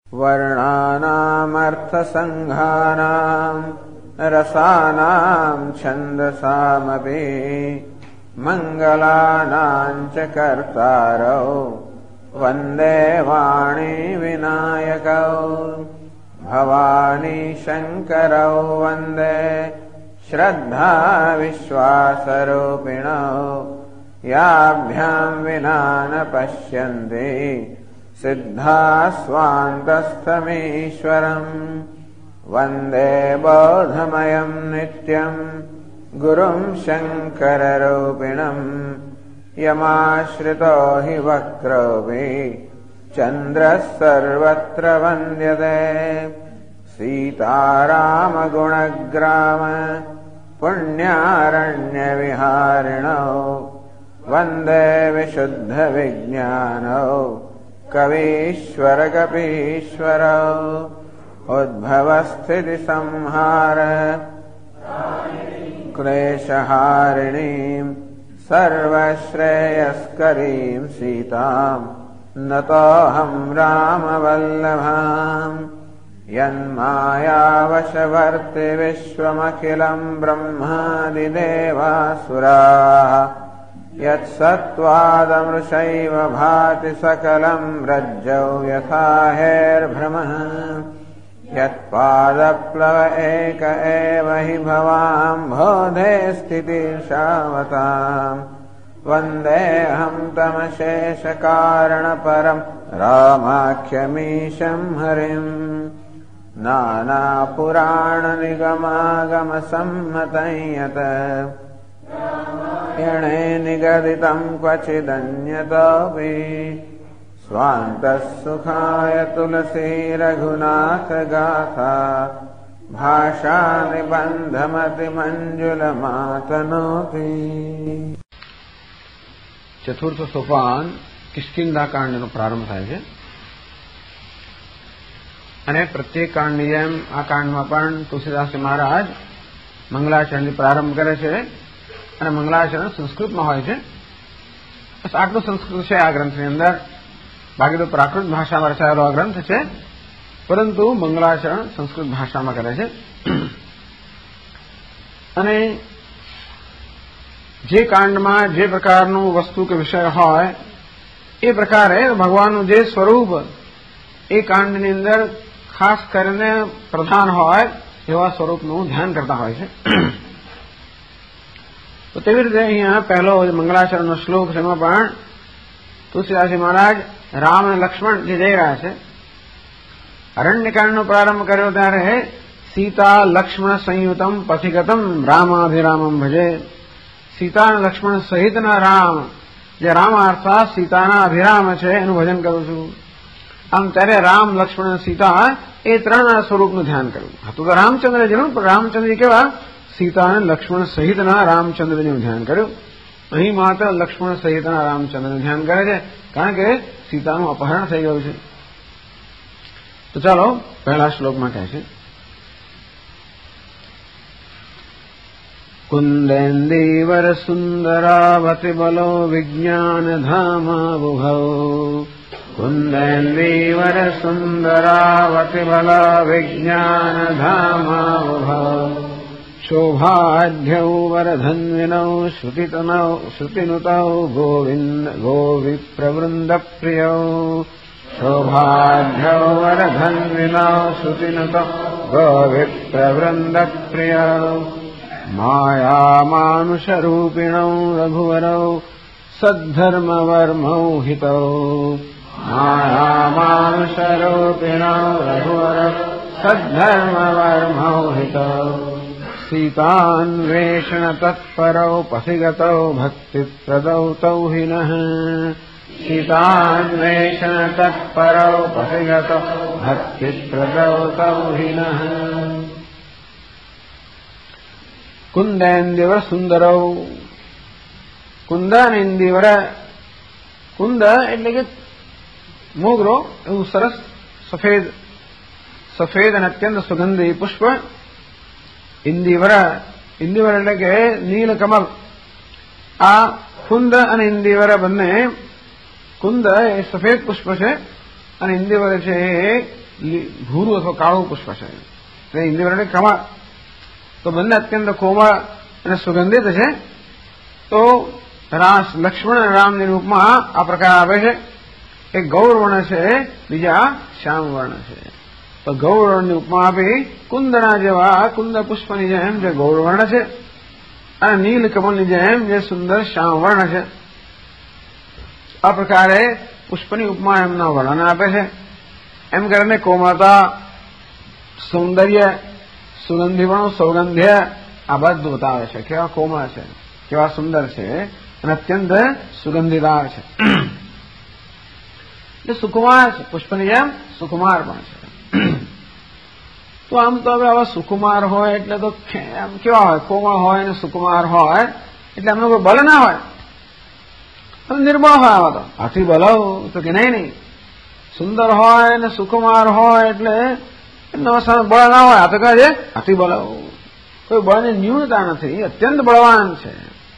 वर्णानामर्थसङ्घानां रसानां छन्दसामपि मङ्गलानां च कर्तारौ वन्दे वाणी विनायकौ भवानी शङ्करौ वन्दे श्रद्धा विश्वासरूपिणौ याभ्यां विना न पश्यन्ति सिद्धा स्वान्तस्थमीश्वरम् वन्दे बोधमयं नित्यं गुरुं शङ्कररूपिणम् यमाश्रितो हि वक्रोऽपि चन्द्रः सर्वत्र वन्द्यते सीतारामगुणग्राम पुण्यारण्यविहारिणौ वन्दे विशुद्धविज्ञानौ कवीश्वरकपीश्वरौ उद्भवस्थितिसंहार क्लेशहारिणीं सर्वश्रेयस्करीं सीतां नतोऽहं रामवल्लभाम् यन्मायावशवर्ति विश्वमखिलं ब्रह्मादिदेवासुराः यत्सत्त्वादमृषैव भाति सकलं रज्जौ यथा हेर्भ्रमः यत्पादप्लव एक एव हि भवाम्भोधे स्थितिर्षावताम् वन्देऽहं तमशेषकारणपरं रामाख्यमीशं हरिम् नानापुराणनिगमागमसम्मतं यत् यणे निगदितं क्वचिदन्यतोऽपि स्वान्तः सुखाय तुलसी रघुनाथगाथा भाषानिबन्धमतिमञ्जुलमातनोति। चतुर्थ सोपान કિષ્કિંધાકાંડનો પ્રારંભ થાય છે અને પ્રત્યેક કાંડની જેમ આ કાંડમાં પણ તુલસીદાસજી મહારાજ મંગલાચરણથી પ્રારંભ કરે છે અને મંગલાચરણ સંસ્કૃતમાં હોય છે. બસ આટલું સંસ્કૃત છે આ ગ્રંથની અંદર. બાકી તો પ્રાકૃત ભાષામાં રચાયેલો આ ગ્રંથ છે, પરંતુ મંગલાચરણ સંસ્કૃત ભાષામાં કરે છે. અને જે કાંડમાં જે પ્રકારનું વસ્તુ કે વિષય હોય એ પ્રકારે ભગવાનનું જે સ્વરૂપ એ કાંડની અંદર ખાસ કરીને પ્રધાન હોય એવા સ્વરૂપનું ધ્યાન કરતા હોય છે. તો તેવી રીતે અહીંયા પહેલો મંગલાચરણનો શ્લોક છે, એમાં પણ તુલસીદાસજી મહારાજ રામ અને લક્ષ્મણ જે જઈ રહ્યા છે. અરણ્યકાંડનો પ્રારંભ કર્યો ત્યારે સીતા લક્ષ્મણ સંયુતમ પથિગતમ રામાભિરામમ ભજે. સીતા અને લક્ષ્મણ સહિતના રામ, જે રામ અર્થાત સીતાના અભિરામ છે, એનું ભજન કરું છું. આમ ત્યારે રામ, લક્ષ્મણ અને સીતા એ ત્રણ સ્વરૂપનું ધ્યાન કર્યું હતું. તો રામચંદ્રજીનું, પણ રામચંદ્રજી કેવા? સીતા અને લક્ષ્મણ સહિતના રામચંદ્રજીનું ધ્યાન કર્યું. અહીં માત્ર લક્ષ્મણ સહિતના રામચંદ્રનું ધ્યાન કરે છે, કારણ કે સીતાનું અપહરણ થઈ ગયું છે. તો ચાલો પહેલા શ્લોકમાં કહે છે, કુંદેન્દીવર સુંદરાવતિ બલો વિજ્ઞાન ધામાબુભૌ. કુંદેન્દીવર સુંદરાવતિ બલ વિજ્ઞાન ધામાબુભૌ. શોભાઢ્યૌ વરધન્વિનૌ શ્રુતિનુતૌ ગોવિપ્રવૃંદપ્રિયૌ. શોભાઢ્યૌ વરધન્વિનૌ શ્રુતિનુતૌ ગોવિપ્રવૃંદપ્રિયૌ. માયામાનુષરૂપિણૌ રઘુવરૌ સદ્ધર્મવર્મૌ હિતૌ. માયામાનુષરૂપિણૌ રઘુવરૌ સદ્ધર્મવર્મૌ હિતૌ. સીતાન્વેષણ તત્પરૌ પથિગતૌ ભક્તિપ્રદૌ તૌ હિનઃ. સીતાન્વેષણ તત્પરૌ પથિગતૌ ભક્તિપ્રદૌ તૌ હિનઃ. કુંદેન્દિવર સુંદરૌ. કુંદ અને ઇન્દિવર. કુંદ એટલે કે મોગરો, એવું સરસ સફેદ સફેદ અને અત્યંત સુગંધી પુષ્પ. ઇન્દિવર, ઇન્દિવર એટલે કે નીલકમલ. આ કુંદ અને ઇન્દિવર બંને, કુંદ એ સફેદ પુષ્પ છે અને ઇન્દિવર છે એ ભૂરું અથવા કાળું પુષ્પ છે, તે હિન્દી વર્ણિત કમળ. તો બંને અત્યંત કોમળ અને સુગંધિત છે. તો લક્ષ્મણ અને રામની રૂપમાં આ પ્રકાર આવે છે. એક ગૌર વર્ણ છે, બીજા શ્યામ વર્ણ છે. તો ગૌર વર્ણની ઉપમા આપી કુંદના જેવા કુંદ પુષ્પની જેમ જે ગૌર વર્ણ છે અને નીલ કમલની જેમ જે સુંદર શ્યામ વર્ણ છે. આ પ્રકારે પુષ્પની ઉપમા એમના વર્ણન આપે છે. એમ કરીને કોમળતા, સૌંદર્ય, સુગંધીપણું, સૌગંધ્ય આ બધું બતાવે છે. કેવા કોમળ છે, કેવા સુંદર છે અને અત્યંત સુગંધીદાર છે. એટલે સુકુમાર છે, પુષ્પની જેમ સુકુમાર પણ છે. તો આમ તો હવે આવા સુકુમાર હોય એટલે તો આમ કેવા હોય, કોમળ હોય અને સુકુમાર હોય એટલે એમનો કોઈ બળ ના હોય, નિર્બળ હોય. આવા તો હાથી બલાવ તો કે નહીં. સુંદર હોય અને સુકુમાર હોય એટલે એમના સામે બળ ના હોય. આ તો કહે છે હાથી બલાવ, કોઈ બળની ન્યૂનતા નથી, અત્યંત બળવાન છે.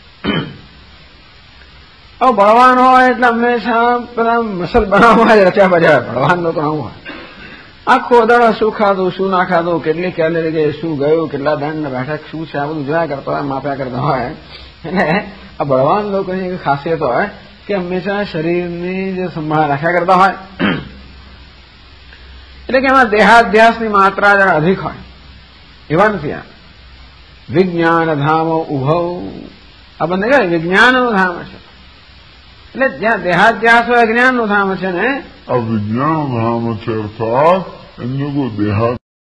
હવે બળવાન હોય એટલે હંમેશા પેલા મસલ બનાવવા જ રચ્યા બજાર. બળવાન લોકો આવું હોય, આખો દાડો શું ખાધું, શું ના ખાધું, કેટલી કેલરી ગઈ, શું ગયું, કેટલા દંડ બેઠક શું છે, આ બધું જોયા કરતા હોય, માપ્યા કરતા હોય. એટલે આ બળવાન લોકોની એક ખાસિયત હોય કે હંમેશા શરીરની જે સંભાળ રાખ્યા કરતા હોય. એટલે કે એમાં દેહાધ્યાસની માત્રા જરા અધિક હોય એવા નથી. આ વિજ્ઞાન ધામો ઉભવ, આ બંને કહેવાય વિજ્ઞાનનું ધામ છે. એટલે જ્યાં દેહાધ્યાસ હોય અજ્ઞાનનું ધામ છે ને, આ વિજ્ઞાન ધામ છે. અર્થાત એમને કોઈ દેહાદ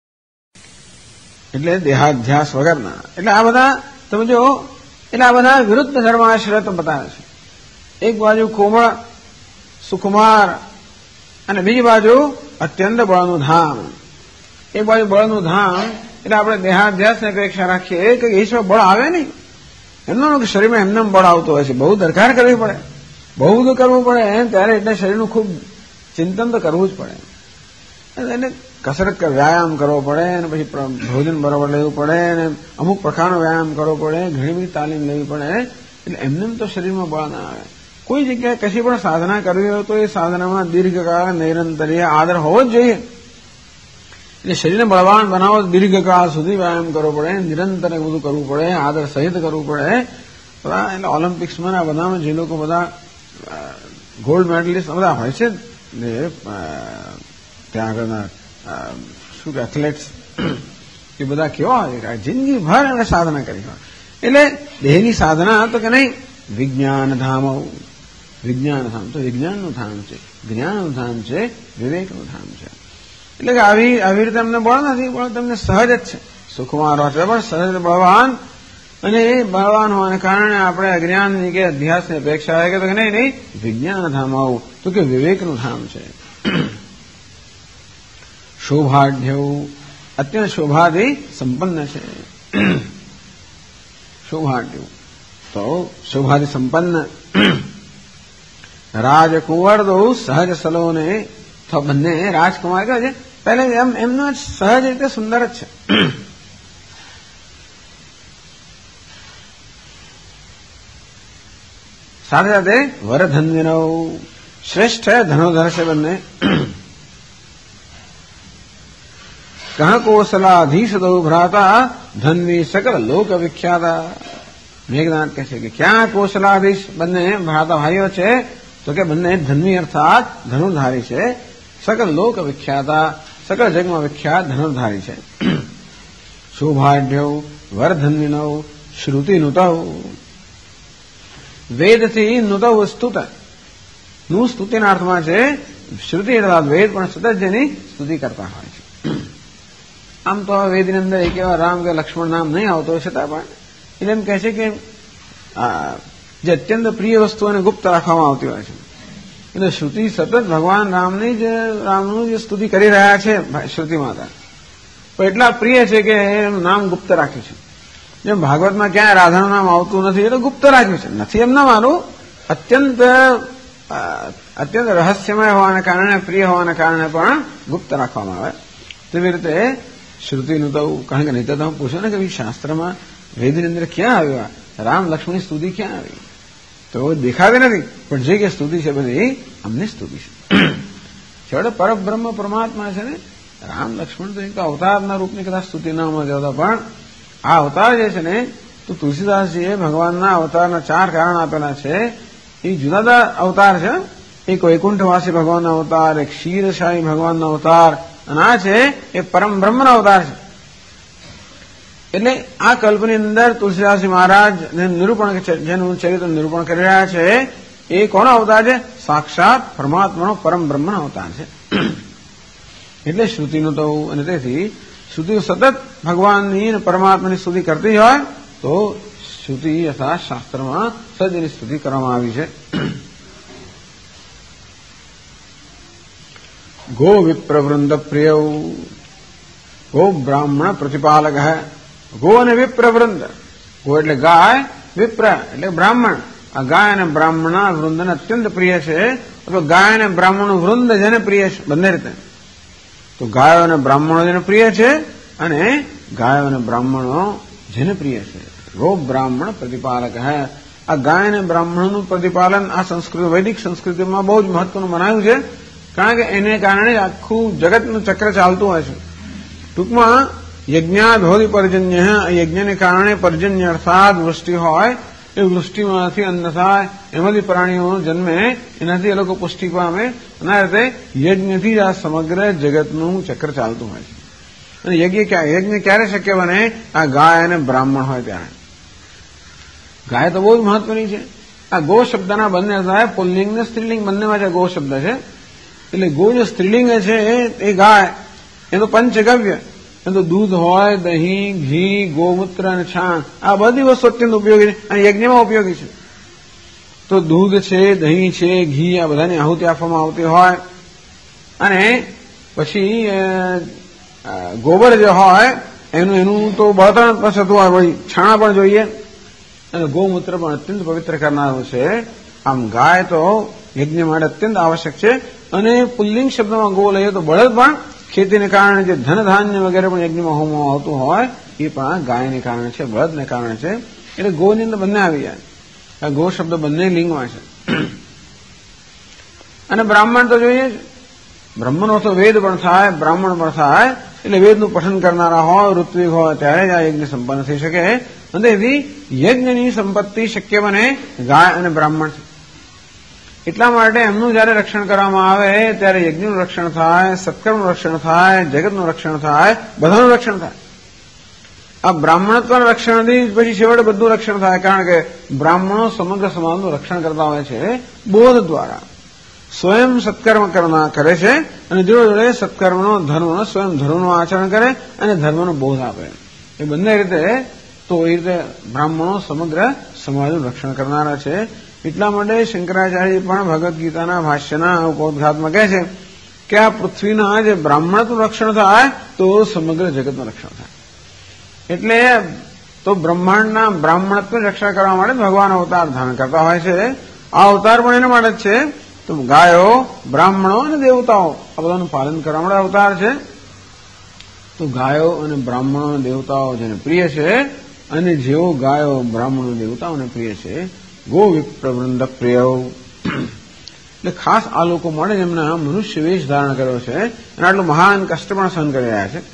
એટલે દેહાધ્યાસ વગરના. એટલે આ બધા તમે જો, એટલે આ બધા વિરુદ્ધ ધર્માશ્રય બતાવે છે. એક બાજુ કોમળ સુકુમાર અને બીજી બાજુ અત્યંત બળનું ધામ. એક બાજુ બળનું ધામ એટલે આપણે દેહાધ્યાસની અપેક્ષા રાખીએ કે ઈશ્વર બળ આવે નહીં. એમનું શરીરમાં એમને બળ આવતું હોય છે, બહુ દરકાર કરવી પડે, બહુ બધું કરવું પડે ત્યારે એટલે શરીરનું ખૂબ ચિંતન તો કરવું જ પડે. એને કસરત વ્યાયામ કરવો પડે અને પછી ભોજન બરોબર લેવું પડે અને અમુક પ્રકારનો વ્યાયામ કરવો પડે, ઘણી બધી તાલીમ લેવી પડે. એટલે એમને તો શરીરમાં બળ ના આવે. કોઈ જગ્યાએ કશી પણ સાધના કરવી હોય તો એ સાધનામાં દીર્ઘકાળ નિરંતરીય આદર હોવો જ જોઈએ. એટલે શરીરને બળવાન બનાવો, દીર્ઘકાળ સુધી વ્યાયામ કરવો પડે, નિરંતર બધું કરવું પડે, આદર સહિત કરવું પડે. એટલે ઓલિમ્પિક્સમાં આ બધામાં જે લોકો બધા ગોલ્ડ મેડલિસ્ટ બધા હોય છે ત્યાં આગળના શું કે એથ્લેટ્સ, એ બધા કેવા હોય, જિંદગીભર એમણે સાધના કરી હોય. એટલે દેહની સાધના તો કે નહીં, વિજ્ઞાન ધામ. વિજ્ઞાન ધામ તો વિજ્ઞાનનું ધામ છે, જ્ઞાનનું ધામ છે, વિવેકનું ધામ છે. એટલે કે આવી રીતે અમને બળ નથી, બળ તમને સહજ જ છે. સુકુમાર હોય પણ સહજ બળવાન, અને એ બળવાન હોવાને કારણે આપણે અજ્ઞાનની કે અધ્યાસની અપેક્ષા હોય કે તો નહીં, વિજ્ઞાન ધામ આવું તો કે વિવેકનું ધામ છે. શોભાઢ્યવું અત્યંત શોભાથી સંપન્ન છે. શોભાઢ્યવું તો શોભાથી સંપન્ન. રાજકુંવર દો સહજ સલોને, તો બંને રાજકુમાર કહે છે પહેલે એમનો સહજ રીતે સુંદર જ છે. સાથે સાથે વરધન્યનો શ્રેષ્ઠ ધનોધર છે બંને. કહ કોસલાધીશ દો ભ્રાતા ધન્વી સકલ લોક વિખ્યાતા. મેઘનાથ કહે છે કે ક્યાં કોસલાધીશ બંને ભ્રાતા ભાઈઓ છે, તો કે બંને ધન્વી અર્થાત ધનુર્ધારી છે. સકલ લોક વિખ્યાતા, સકલ જગમાં વિખ્યાત ધનુર્ધારી છે. શોભાઢ્યવ વરધન્વિનવ શ્રુતિ નુતવ. વેદથી નુતવ સ્તુત, નું સ્તુતિના અર્થમાં છે શ્રુતિ અર્થાત વેદ, પણ સતત જેની સ્તુતિ કરતા હોય છે. આમ તો વેદની અંદર એક એવા રામ કે લક્ષ્મણ નામ નહીં આવતો છતાં પણ એટલે એમ કહે છે કે જે અત્યંત પ્રિય વસ્તુઓને ગુપ્ત રાખવામાં આવતી હોય છે. એટલે શ્રુતિ સતત ભગવાન રામનું જે સ્તુતિ કરી રહ્યા છે શ્રુતિ માતા, પણ એટલા પ્રિય છે કે એનું નામ ગુપ્ત રાખ્યું છે. જેમ ભાગવતમાં ક્યાંય રાધાનું નામ આવતું નથી એટલે ગુપ્ત રાખ્યું છે. નથી એમ ના માનું, અત્યંત રહસ્યમય હોવાને કારણે, પ્રિય હોવાને કારણે પણ ગુપ્ત રાખવામાં આવે. તેવી રીતે શ્રુતિનું તો કારણ કે નહીં તો તમે પૂછો ને કે શાસ્ત્રમાં વેદની અંદર ક્યાં આવ્યા રામ લક્ષ્મણની સ્તુતિ ક્યાં આવી, તો દેખાતી નથી. પણ જે કે સ્તુતિ છે બધી અમને સ્તુતિ છે. છેવટે પરબ્રહ્મ પરમાત્મા છે ને, રામ લક્ષ્મણ તો એક અવતારના રૂપની કદાચ સ્તુતિ ન મળતી હોતા, પણ આ અવતાર જે છે ને, તો તુલસીદાસજીએ ભગવાનના અવતારના 4 કારણ આપેલા છે. એ જુદા જુદા અવતાર છે. એક વૈકુંઠવાસી ભગવાનનો અવતાર, એક ક્ષીરશાહી ભગવાનનો અવતાર, અને આ છે એ પરમ બ્રહ્મનો અવતાર છે. એટલે આ કલ્પની અંદર તુલસીદાસજી મહારાજ નિરૂપણ, જેનું ચરિત્ર નિરૂપણ કરી રહ્યા છે, એ કોનો અવતાર છે? સાક્ષાત પરમાત્માનો પરમ બ્રહ્મનો અવતાર છે. એટલે શ્રુતિનું તો, અને તેથી શ્રુતિ સતત ભગવાનની અને પરમાત્માની સ્તુતિ કરતી હોય તો શ્રુતિ અર્થાત શાસ્ત્રમાં સજની સ્તુતિ કરવામાં આવી છે. ગો વિપ્રવૃંદ પ્રિય ગો બ્રાહ્મણ પ્રતિપાલક. ગો અને વિપ્રવૃંદ. ગો એટલે ગાય, વિપ્ર એટલે બ્રાહ્મણ. આ ગાય અને બ્રાહ્મણના વૃંદને અત્યંત પ્રિય છે, અથવા ગાય અને બ્રાહ્મણનું વૃંદ જેને પ્રિય છે, બંને રીતે. તો ગાયો અને બ્રાહ્મણો જેને પ્રિય છે, અને ગાયો અને બ્રાહ્મણો જેને પ્રિય છે. ગો બ્રાહ્મણ પ્રતિપાલક. આ ગાય અને બ્રાહ્મણનું પ્રતિપાલન આ સંસ્કૃતિ, વૈદિક સંસ્કૃતિમાં બહુ જ મહત્વનું બનાવ્યું છે, કારણ કે એને કારણે આખું જગતનું ચક્ર ચાલતું હોય છે. ટૂંકમાં યજ્ઞાભ્યોધિ પર્જન્ય, યજ્ઞને કારણે પર્જન્ય અર્થાત વૃષ્ટિ હોય, એ વૃષ્ટિમાંથી અન્ન થાય, એમાંથી પ્રાણીઓ જન્મે, એનાથી એ લોકો પુષ્ટિ પામે, અને આ રીતે યજ્ઞથી જ આ સમગ્ર જગતનું ચક્ર ચાલતું હોય છે. અને યજ્ઞ ક્યારે શક્ય બને? આ ગાય અને બ્રાહ્મણ હોય ત્યારે. ગાય તો બહુ જ મહત્વની છે. આ ગો શબ્દના બંને અર્થ, પુલ્લિંગ ને સ્ત્રીલિંગ બંનેમાં જે ગો શબ્દ છે, એટલે ગો જે સ્ત્રીલિંગ છે એ ગાય, એ તો પંચગવ્ય, એ તો દૂધ હોય, દહીં, ઘી, ગોમૂત્ર અને છાણ, આ બધી વસ્તુ અત્યંત ઉપયોગી છે અને યજ્ઞમાં ઉપયોગી છે. તો દૂધ છે, દહીં છે, ઘી, આ બધાની આહુતિ આપવામાં આવતી હોય. અને પછી ગોબર જે હોય એનું તો બળતણ પણ થતું હોય, ભાઈ છાણા પણ જોઈએ, અને ગોમૂત્ર પણ અત્યંત પવિત્ર કરનારું છે. આમ ગાય તો યજ્ઞ માટે અત્યંત આવશ્યક છે. અને પુલ્લિંગ શબ્દમાં ગો લઈએ તો બળદ પણ ખેતીને કારણે જે ધન ધાન્ય વગેરે પણ યજ્ઞમાં હોમમાં આવતું હોય એ પણ ગાયને કારણે છે, બળદને કારણે છે. એટલે ગોની અંદર બંને આવી જાય. ગો શબ્દ બંને લિંગમાં છે. અને બ્રાહ્મણ તો જોઈએ જ. બ્રહ્મનો તો વેદ પણ થાય, બ્રાહ્મણ પણ થાય. એટલે વેદનું પઠન કરનારા હોય, ઋત્વિક હોય, ત્યારે જ આ યજ્ઞ સંપન્ન થઈ શકે. અને એવી યજ્ઞની સંપત્તિ શક્ય બને ગાય અને બ્રાહ્મણ છે. એટલા માટે એમનું જયારે રક્ષણ કરવામાં આવે ત્યારે યજ્ઞનું રક્ષણ થાય, સત્કર્મનું રક્ષણ થાય, જગતનું રક્ષણ થાય, બધાનું રક્ષણ થાય. આ બ્રાહ્મણત્વના રક્ષણથી પછી છેવટે બધું રક્ષણ થાય, કારણ કે બ્રાહ્મણો સમગ્ર સમાજનું રક્ષણ કરતા હોય છે બોધ દ્વારા. સ્વયં સત્કર્મ કરે છે, અને જોડે જોડે સત્કર્મનો, ધર્મનો, સ્વયં ધર્મનું આચરણ કરે અને ધર્મનો બોધ આપે. એ બંને રીતે તો એ રીતે બ્રાહ્મણો સમગ્ર સમાજનું રક્ષણ કરનારા છે. એટલા માટે શંકરાચાર્ય પણ ભગવદ્ ગીતાના ભાષ્યના ઉपोદ્ઘાતમાં કહે છે કે આ પૃથ્વીના જે બ્રાહ્મણત્વનું રક્ષણ થાય તો સમગ્ર જગતનું રક્ષણ થાય. એટલે તો બ્રહ્માંડના બ્રાહ્મણત્વનું રક્ષણ કરવા માટે ભગવાન અવતાર ધારણ કરતા હોય છે. આ અવતાર પણ એના માટે જ છે. તો ગાયો, બ્રાહ્મણો અને દેવતાઓ આ બધાનું પાલન કરવા માટે અવતાર છે. તો ગાયો અને બ્રાહ્મણો અને દેવતાઓ જેને પ્રિય છે, અને જેઓ ગાયો, બ્રાહ્મણો, દેવતાઓને પ્રિય છે, ગો વિપ્રવૃંદ પ્રિય. એટલે ખાસ આ લોકો માટે જેમના મનુષ્ય વેશ ધારણ કર્યો છે, અને આટલું મહાન કષ્ટ પણ સહન કરી રહ્યા છે.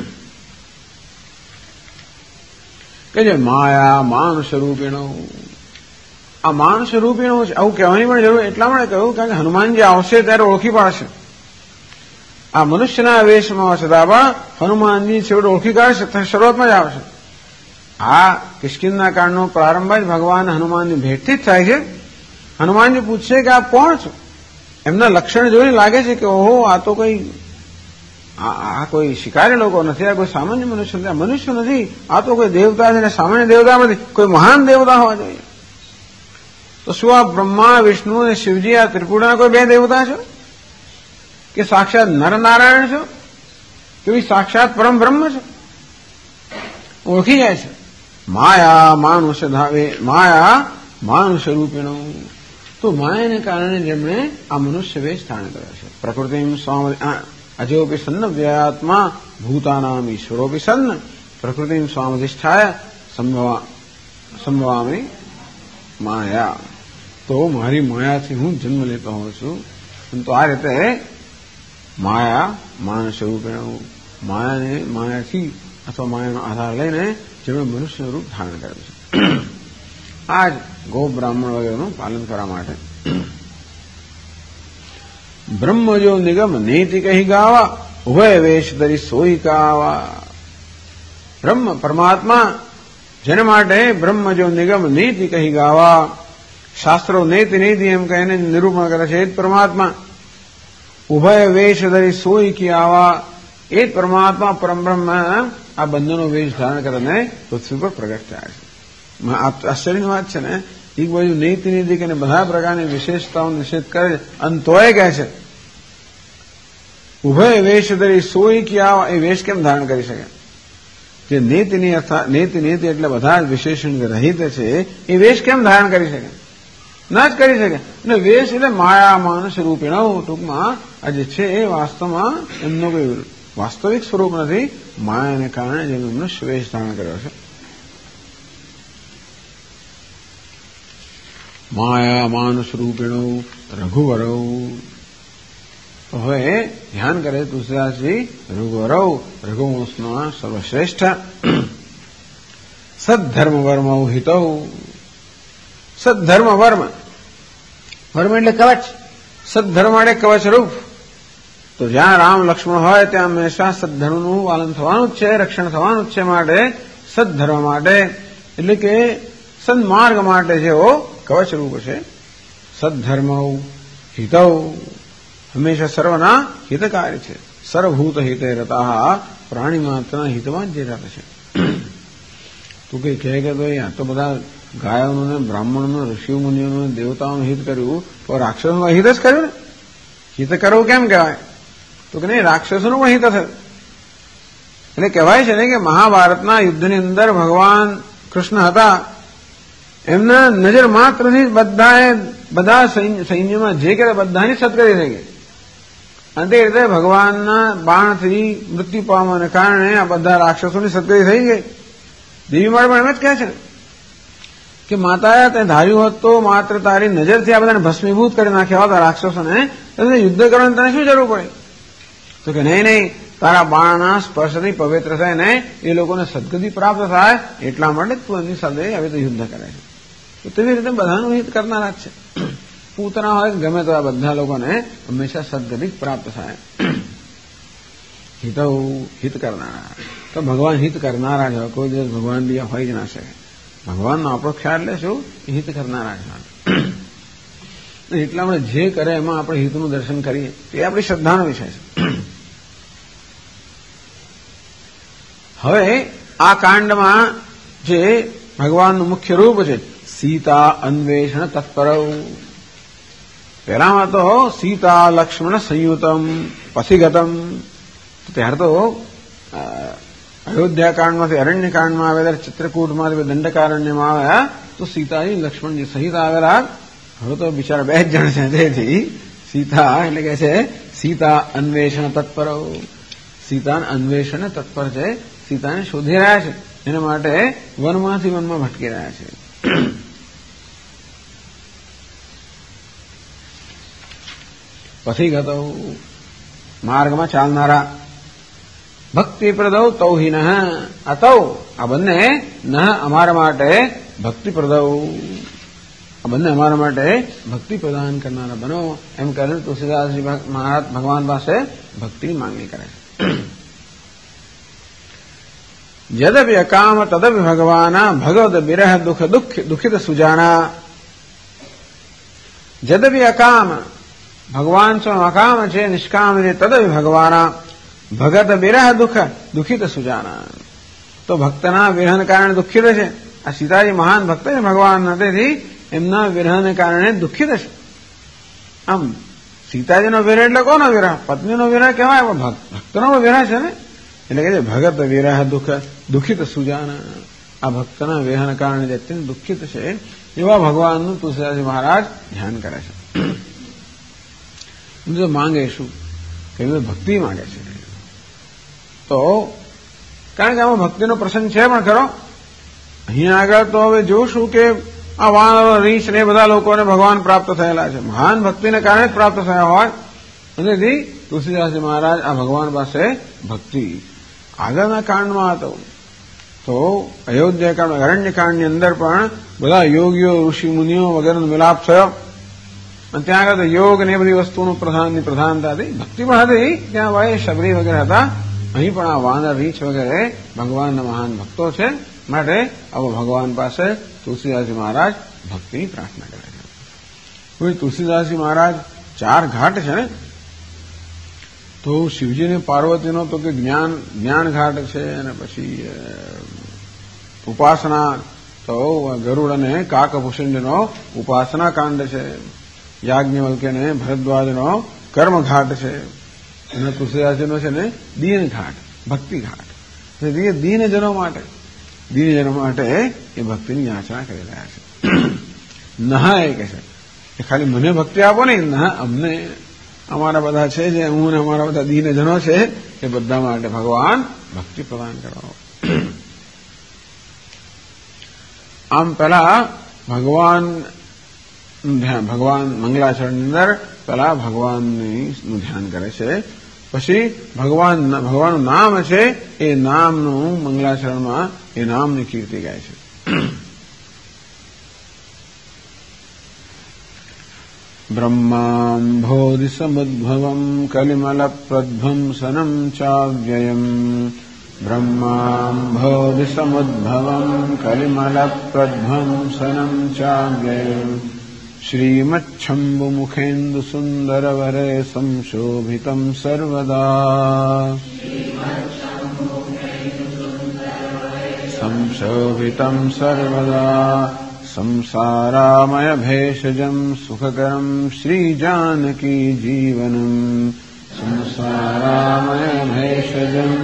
કે જે માયા માનુષ રૂપીણો, આ માનુષ રૂપીણો છે, આવું કહેવાની પણ જરૂર એટલા માટે કહ્યું કારણ કે હનુમાનજી આવશે ત્યારે ઓળખી પાડશે. આ મનુષ્યના વેશમાં છતાં પણ હનુમાનજી છેવટે ઓળખી કાઢશે, શરૂઆતમાં જ આવશે. આ કિષ્કિંધા કાંડનો પ્રારંભ જ ભગવાન હનુમાનની ભેટથી જ થાય છે. હનુમાનજી પૂછશે કે આપ કોણ છો? એમના લક્ષણ જોઈને લાગે છે કે ઓહો, આ તો કોઈ શિકારી લોકો નથી, આ કોઈ સામાન્ય મનુષ્ય નથી, આ મનુષ્ય નથી, આ તો કોઈ દેવતા છે, સામાન્ય દેવતા નથી, કોઈ મહાન દેવતા હોવા જોઈએ. તો શું આ બ્રહ્મા, વિષ્ણુ અને શિવજી આ ત્રિપુરના કોઈ બે દેવતા છો? કે સાક્ષાત નરનારાયણ છો? કે સાક્ષાત પરમ બ્રહ્મ છો? ઓળખી જાય છે. માયા માનુષ ધાવે, માયા માનુષ રૂપીણો. તો માયાને કારણે જેમણે આ મનુષ્ય વેશ ધારણ કર્યો છે. પ્રકૃતિ સ્વામી અજોપી સન્ન વ્યાત્મા ભૂતાનામ ઈશ્વરોપી સન્ન પ્રકૃતિ સ્વામધિષ્ઠાય સંભવામી માયા. તો મારી માયાથી હું જન્મ લેતો હોઉં છું. તો આ રીતે માયા માન સ્વરૂપેણ, માયાથી અથવા માયાનો આધાર લઈને જેમણે મનુષ્ય રૂપ ધારણ કરેલું છે. આ જ ગો બ્રાહ્મણ વગેરેનું પાલન કરવા માટે. બ્રહ્મ જો નિગમ નીતિ કહી ગાવા, ઉભય વેશ ધરી સોઈ કાવા. બ્રહ્મ પરમાત્મા જેને માટે બ્રહ્મ જો નિગમ નીતિ કહી ગાવા, શાસ્ત્રો નીતિ નીતિ એમ કહીને નિરૂપણ કરે છે. એ જ પરમાત્મા ઉભય વેશ ધરી સોઈ કી આવા, એ જ પરમાત્મા પરમબ્રહ્મ આ બંનેનો વેશ ધારણ કરીને પૃથ્વી પર પ્રગટ થયા છે. આશ્ચર્યની વાત છે ને, એક બાજુ નીતિ નીતિ કે બધા પ્રકારની વિશેષતાઓ નિષેધ કરે છે અને તોય કહે છે ઉભય વેશ ધરી સોઈ કી આવા. એ વેશ કેમ ધારણ કરી શકે? જે નીતિ એટલે બધા જ વિશેષણ રહિત છે, એ વેશ કેમ ધારણ કરી શકે? ના જ કરી શકે. અને વેશ એટલે માયા માનસ રૂપેણ, ટૂંકમાં આ જે છે એ વાસ્તવમાં એમનો કોઈ વાસ્તવિક સ્વરૂપ નથી, માયાને કારણે જેનો એમનો વેશ ધારણ કર્યો છે. માયા માનસ રૂપેણ રઘુવરવ. તો હવે ધ્યાન કરે તુલસીદાસજી રઘુવરવ, રઘુવંશના સર્વશ્રેષ્ઠ. સદ્ધર્મ વર્મ હિતૌ. સદ્ધર્મ વર્મ, વર્મ એટલે કવચ. સદ્ધર્મ એટલે કવચ રૂપ. તો જ્યાં રામ લક્ષ્મણ હોય ત્યાં હંમેશા સદ્ધર્મનું પાલન થવાનું જ છે, રક્ષણ થવાનું જ છે. માટે સદ્ધર્મ માટે એટલે કે સન્માર્ગ માટે જેઓ કવચ રૂપ છે. સદ્ધર્મ હિતૌ, હંમેશા સર્વના હિતકારી છે. સર્વભૂત હિતે રતા, પ્રાણી માત્રના હિતમાં જ જે રત છે. તું કઈ કહે કે તો અહીંયા તો બધા ગાયોનું ને બ્રાહ્મણનું, ઋષિ મુનિઓનું, દેવતાઓનું હિત કર્યું, તો રાક્ષસોનું હિત જ કર્યું ને. હિત કરવું કેમ કહેવાય? તો કે નહીં, રાક્ષસોનું પણ હિત થયું. એટલે કહેવાય છે ને કે મહાભારતના યુદ્ધની અંદર ભગવાન કૃષ્ણ હતા, એમના નજર માત્રથી બધા સૈન્યમાં જે કરે બધાની સદગતિ થઈ ગઈ. અને તે રીતે ભગવાનના બાણથી મૃત્યુ પામવાને કારણે આ બધા રાક્ષસોની સદગતિ થઈ ગઈ. દેવી માળ પણ એમ જ કહે છે કે માતાએ તે ધાર્યું હોત તો માત્ર તારી નજરથી આ બધાને ભસ્મીભૂત કરી નાખ્યા હોત રાક્ષસોને, એટલે યુદ્ધ કરવાની તને શું જરૂર પડે? તો કે નહીં, તારા બાણના સ્પર્શથી પવિત્ર થાય ને એ લોકોને સદગતિ પ્રાપ્ત થાય, એટલા માટે તું એમની સાથે હવે તો યુદ્ધ કરે છે. તો તેવી રીતે બધાનું હિત કરનારા જ છે. પૂતના હોય ગમે તો આ બધા લોકોને હંમેશા સદગતિ પ્રાપ્ત થાય. હિત કરનારા તો ભગવાન હિત કરનારા છે. કોઈ દિવસ ભગવાન બી હોય જ ના શકે. ભગવાનનો આપણો ખ્યાલ લેશું, હિત કરનારા છે. એટલા આપણે જે કરે એમાં આપણે હિતનું દર્શન કરીએ એ આપણી શ્રદ્ધાનો વિષય છે. હવે આ કાંડમાં જે ભગવાનનું મુખ્ય રૂપ છે સીતા અન્વેષણ તત્પરવ. પહેલામાં તો સીતા લક્ષ્મણ સંયુતમ પથિગતમ. ત્યારે તો અયોધ્યા કાંડમાંથી અરણ્ય કાંડમાં આવેલા, ચિત્રકૂટમાંથી દંડકારણ્યમાં આવ્યા તો સીતાજી લક્ષ્મણજી સહિત આવેલા. હવે તો બિચારા બે જ જણ છે, તેથી સીતા એટલે કે છે સીતા અન્વેષણ તત્પરવ. સીતા અન્વેષણ તત્પર છે, સીતાને શોધી રહ્યા છે. એના માટે વનમાંથી વનમાં ભટકી રહ્યા છે. પથિગતૌ, માર્ગમાં ચાલનારા. ભક્તિપ્રદૌ તૌહિન અતૌ, આ બંને ન અમારા માટે ભક્તિપ્રદૌ, આ બંને અમારા માટે ભક્તિ પ્રદાન કરનારા બનો. એમ કરીને તુલસીદાસજી મહારાજ ભગવાન પાસે ભક્તિની માંગણી કરે છે. યદપિ અકામ તદપિ ભગવાન ભગવદ વિરહ દુઃખિત સુજાના. યદપિ અકામ, ભગવાન સ્વયં અકામ છે, નિષ્કામ છે. તદપિ ભગવાન ભગત વિરહ દુઃખિત સુજાના. તો ભક્તના વિરહને કારણે દુઃખિત છે. આ સીતાજી મહાન ભક્ત છે ભગવાન, તેથી એમના વિરહને કારણે દુઃખિત છે. આમ સીતાજીનો વિરહ એટલે કોનો વિરહ? પત્નીનો વિરહ કહેવાય, ભક્તનો વિરહ છે ને. એટલે કે ભગત વિરહ દુઃખિત સુજાના. આ ભક્તના વિરહને કારણે જે અત્યંત દુઃખિત છે એવા ભગવાનનું તુલસીદાસજી મહારાજ ધ્યાન કરે છે. જો માંગે શું કે ભક્તિ માંગે છે. તો કારણ કે આમાં ભક્તિનો પ્રસંગ છે પણ ખરો. અહીંયા આગળ તો હવે જોશું કે આ વાન રીંછ ને બધા લોકોને ભગવાન પ્રાપ્ત થયેલા છે. મહાન ભક્તિને કારણે જ પ્રાપ્ત થયા હોય. અને તુલસીદાસજી મહારાજ આ ભગવાન પાસે ભક્તિ આગળના કાંડમાં હતો તો અયોધ્યાકાંડ અરણ્યકાંડની અંદર પણ બધા યોગીઓ ઋષિ મુનિઓ વગેરેનો મિલાપ થયો અને ત્યાં આગળ યોગ ને એ બધી વસ્તુનું પ્રધાનતા હતી, ભક્તિ પણ હતી. ત્યાં ભાઈ શબરી વગેરે હતા. અહીં પણ આ વાનર રીંછ વગેરે ભગવાનના મહાન ભક્તો છે. માટે આવો ભગવાન પાસે તુલસીદાસજી મહારાજ ભક્તિની પ્રાર્થના કરે છે. તુલસીદાસજી મહારાજ 4 ઘાટ છે ને, તો શિવજીને પાર્વતીનો તો કે જ્ઞાન ઘાટ છે, અને પછી ઉપાસના તો ગરુડ અને કાકભૂષણનો ઉપાસના કાંડ છે, યાજ્ઞવલ્ક્ય અને ભરદ્વાજનો કર્મઘાટ છે, અને તુલસીદાસજીનો છે ને દીન ઘાટ, ભક્તિ ઘાટ. દીનજનો માટે એ ભક્તિની યાચના કરી રહ્યા છે. નહા એ કહે છે કે ખાલી મને ભક્તિ આપો ને, ના અમને અમારા બધા છે જે હું ને અમારા બધા દીનજનો છે એ બધા માટે ભગવાન ભક્તિ પ્રદાન કરો. આમ પેલા ભગવાન મંગલાચરણની અંદર પેલા ભગવાનનું ધ્યાન કરે છે, પછી ભગવાનનું નામ છે એ નામનું મંગલાચરણમાં એ નામની કીર્તિ ગાય છે. બ્રહ્માંભોધિ સમુદ્ભવમ કલિમલ પ્રધ્વંસનમ ચાવ્યયમ બ્રહ્માંભોધિ સમુદ્ભવમ કલિમલ પ્રધ્વંસનમ ચાવ્યયમ શ્રીમચ્છંબુ મુખેન્દુ સુંદર વરે સંશોભિતમ સર્વદા સંસારામય ભેષજમ સુખકરમ શ્રીજાનકી જીવનમ સંસારામય ભેષજમ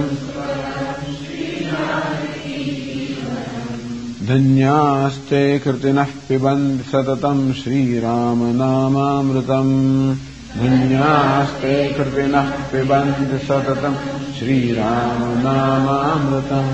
ધન્યાસ્તે કૃતિનઃ પિબન્તિ સતતમ શ્રીરામ નામામૃતમ ધન્યાસ્તે કૃતિનઃ પિબન્તિ સતતમ શ્રીરામ નામામૃતમ.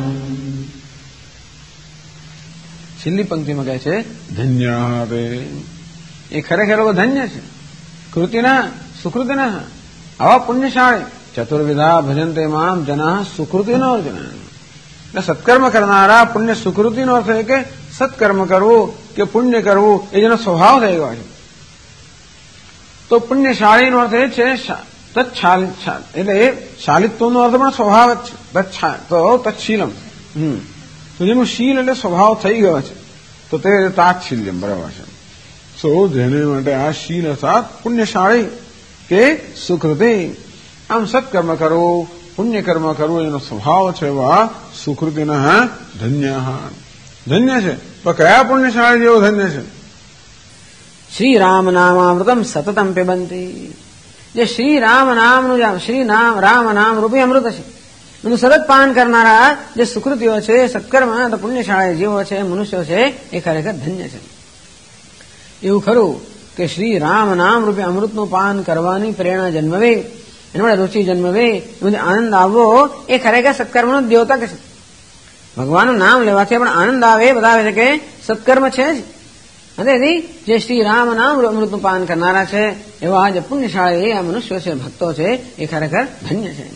છેલ્લી પંક્તિમાં કહે છે ધન્યાવે, એ ખરેખર લોકો ધન્ય છે. કૃતિના સુકૃતિના આવા પુણ્યશાળી ચતુર્વિધા ભજંતે મામ જના સુકૃતિનો અર્જુન. એટલે સત્કર્મ કરનારા પુણ્ય સુકૃતિનો અર્થ છે કે સત્કર્મ કરવું કે પુણ્ય કરવું એ જેનો સ્વભાવ થઈ ગયો છે. તો પુણ્યશાળીનો અર્થ એ છે એટલે શાલિત્વનો અર્થ પણ સ્વભાવ જ છે. તો તત્શીલમ, તો જેનું શીલ એટલે સ્વભાવ થઈ ગયો છે તો તે તાત્શીલ્યમ બરાબર છે. સો જેને માટે આ શીલ અર્થાત પુણ્યશાળી કે સુકૃતિ. આમ સત્કર્મ કરવું પુણ્ય કર્મ કરવું એનો સ્વભાવ છે એવા સુકૃતિના ધન્ય છે. તો કયા પુણ્યશાળી જેવો ધન્ય છે? શ્રી રામ નામામૃતમ સતતમ પિબંતી. જે શ્રી રામ નામનું રામ નામ રૂપી અમૃત છે એનું સતત પાન કરનારા જે સુકૃતિઓ છે, સત્કર્મ પુણ્યશાળી જીવો છે, મનુષ્યો છે, એ ખરેખર ધન્ય છે. એવું ખરું કે શ્રી રામ નામ રૂપે અમૃતનું પાન કરવાની પ્રેરણા જન્મવે, એના માટે રુચિ જન્મવે, એમાંથી આનંદ આવવો એ ખરેખર સત્કર્મનો દ્યોતક છે. ભગવાનનું નામ લેવાથી પણ આનંદ આવે એ બતાવે છે કે સત્કર્મ છે જ. અને જે શ્રી રામ નામ અમૃતનું પાન કરનારા છે એવા જે પુણ્યશાળી આ મનુષ્યો છે, ભક્તો છે, એ ખરેખર ધન્ય છે.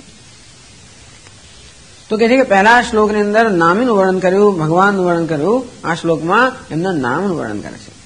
તો કહે છે કે પહેલા શ્લોકની અંદર નામીનું વર્ણન કર્યું, ભગવાનનું વર્ણન કર્યું. આ શ્લોકમાં એમના નામનું વર્ણન કરે છે.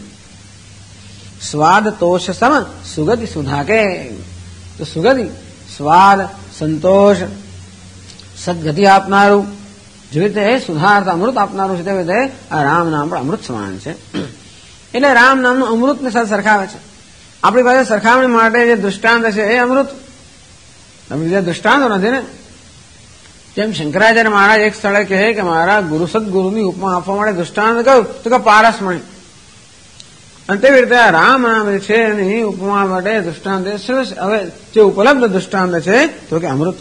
સ્વાદ તોષ સમ સુગતિ સુધાકે. તો સુગતિ સ્વાદ, સંતોષ, સદગતિ આપનારું, જેવી રીતે સુધાર્થ અમૃત આપનારું છે તેવી રીતે આ રામ નામ પણ અમૃત સમાન છે. એટલે રામ નામનું અમૃતને સાથે સરખાવે છે. આપણી પાસે સરખામણી માટે જે દૃષ્ટાંત છે એ અમૃત, બીજા દૃષ્ટાંતો નથી ને. જેમ શંકરાચાર્ય મહારાજ એક સ્થળે કહે કે મારા ગુરુ સદગુરુની ઉપમા આપવા માટે દૃષ્ટાંત કહ્યું તો કે પારસમણી. અને તેવી રીતે આ રામ નામ છે એની ઉપમા માટે દૃષ્ટાંત હવે જે ઉપલબ્ધ દૃષ્ટાંત છે તો કે અમૃત.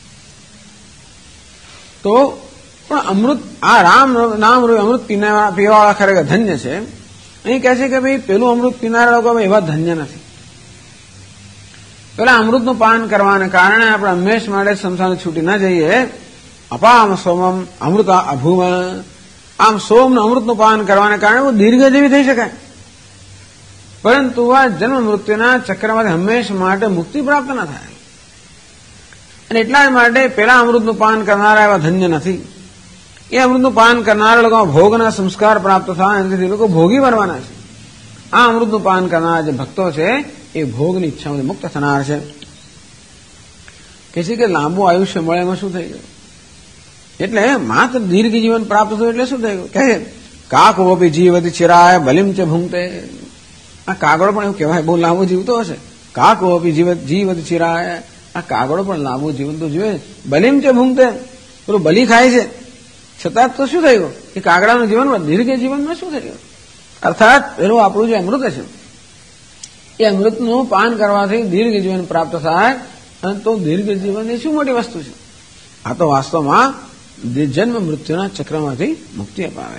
તો પણ અમૃત આ રામ નામ અમૃત પીવાવાળા ખરેખર ધન્ય છે. અહીં કહે છે કે ભાઈ પેલું અમૃત પીનારા લોકો એવા ધન્ય નથી. પેલા અમૃતનું પાન કરવાને કારણે આપણે હંમેશ માટે સંસારને છૂટી ના જઈએ. અપામ સોમમ અમૃત અભૂમાં. આમ સોમનું અમૃતનું પાન કરવાને કારણે દીર્ઘજીવી થઈ શકાય. પરંતુ આ જન્મ મૃત્યુના ચક્રમાંથી હંમેશા માટે મુક્તિ પ્રાપ્ત ન થાય. અને એટલા જ માટે પેલા અમૃતનું પાન કરનારા એવા ધન્ય નથી. એ અમૃતનું પાન કરનારા લોકોમાં ભોગના સંસ્કાર પ્રાપ્ત થાય એનાથી લોકો ભોગી બનવાના છે. આ અમૃતનું પાન કરનારા જે ભક્તો છે એ ભોગની ઈચ્છામાંથી મુક્ત થનાર છે. કે છે કે લાંબુ આયુષ્ય મળે એમાં શું થઈ ગયું? એટલે માત્ર દીર્ઘ જીવન પ્રાપ્ત થયું એટલે શું થઈ ગયું? કહે કાકોપી જીવત ચિરાય બલિમ ચ ભૂંગતે. આ કાગડો પણ એવું કહેવાય બહુ લાંબુ જીવતો હશે. કાકોપી જીવત ચિરાય. આ કાગડો પણ લાંબુ જીવન તો જીવે. બલિમ ચ ભૂંગતે, પેલું બલી ખાય છે છતાં તો શું થયું? એ કાગડાનું જીવનમાં દીર્ઘ જીવનમાં શું થયું? અર્થાત પેલું આપણું જે અમૃત છે એ અમૃતનું પાન કરવાથી દીર્ઘ જીવન પ્રાપ્ત થાય. અને તો દીર્ઘ જીવન એ શું મોટી વસ્તુ છે? આ તો વાસ્તવમાં જન્મ મૃત્યુના ચક્રમાંથી મુક્તિ અપાવે.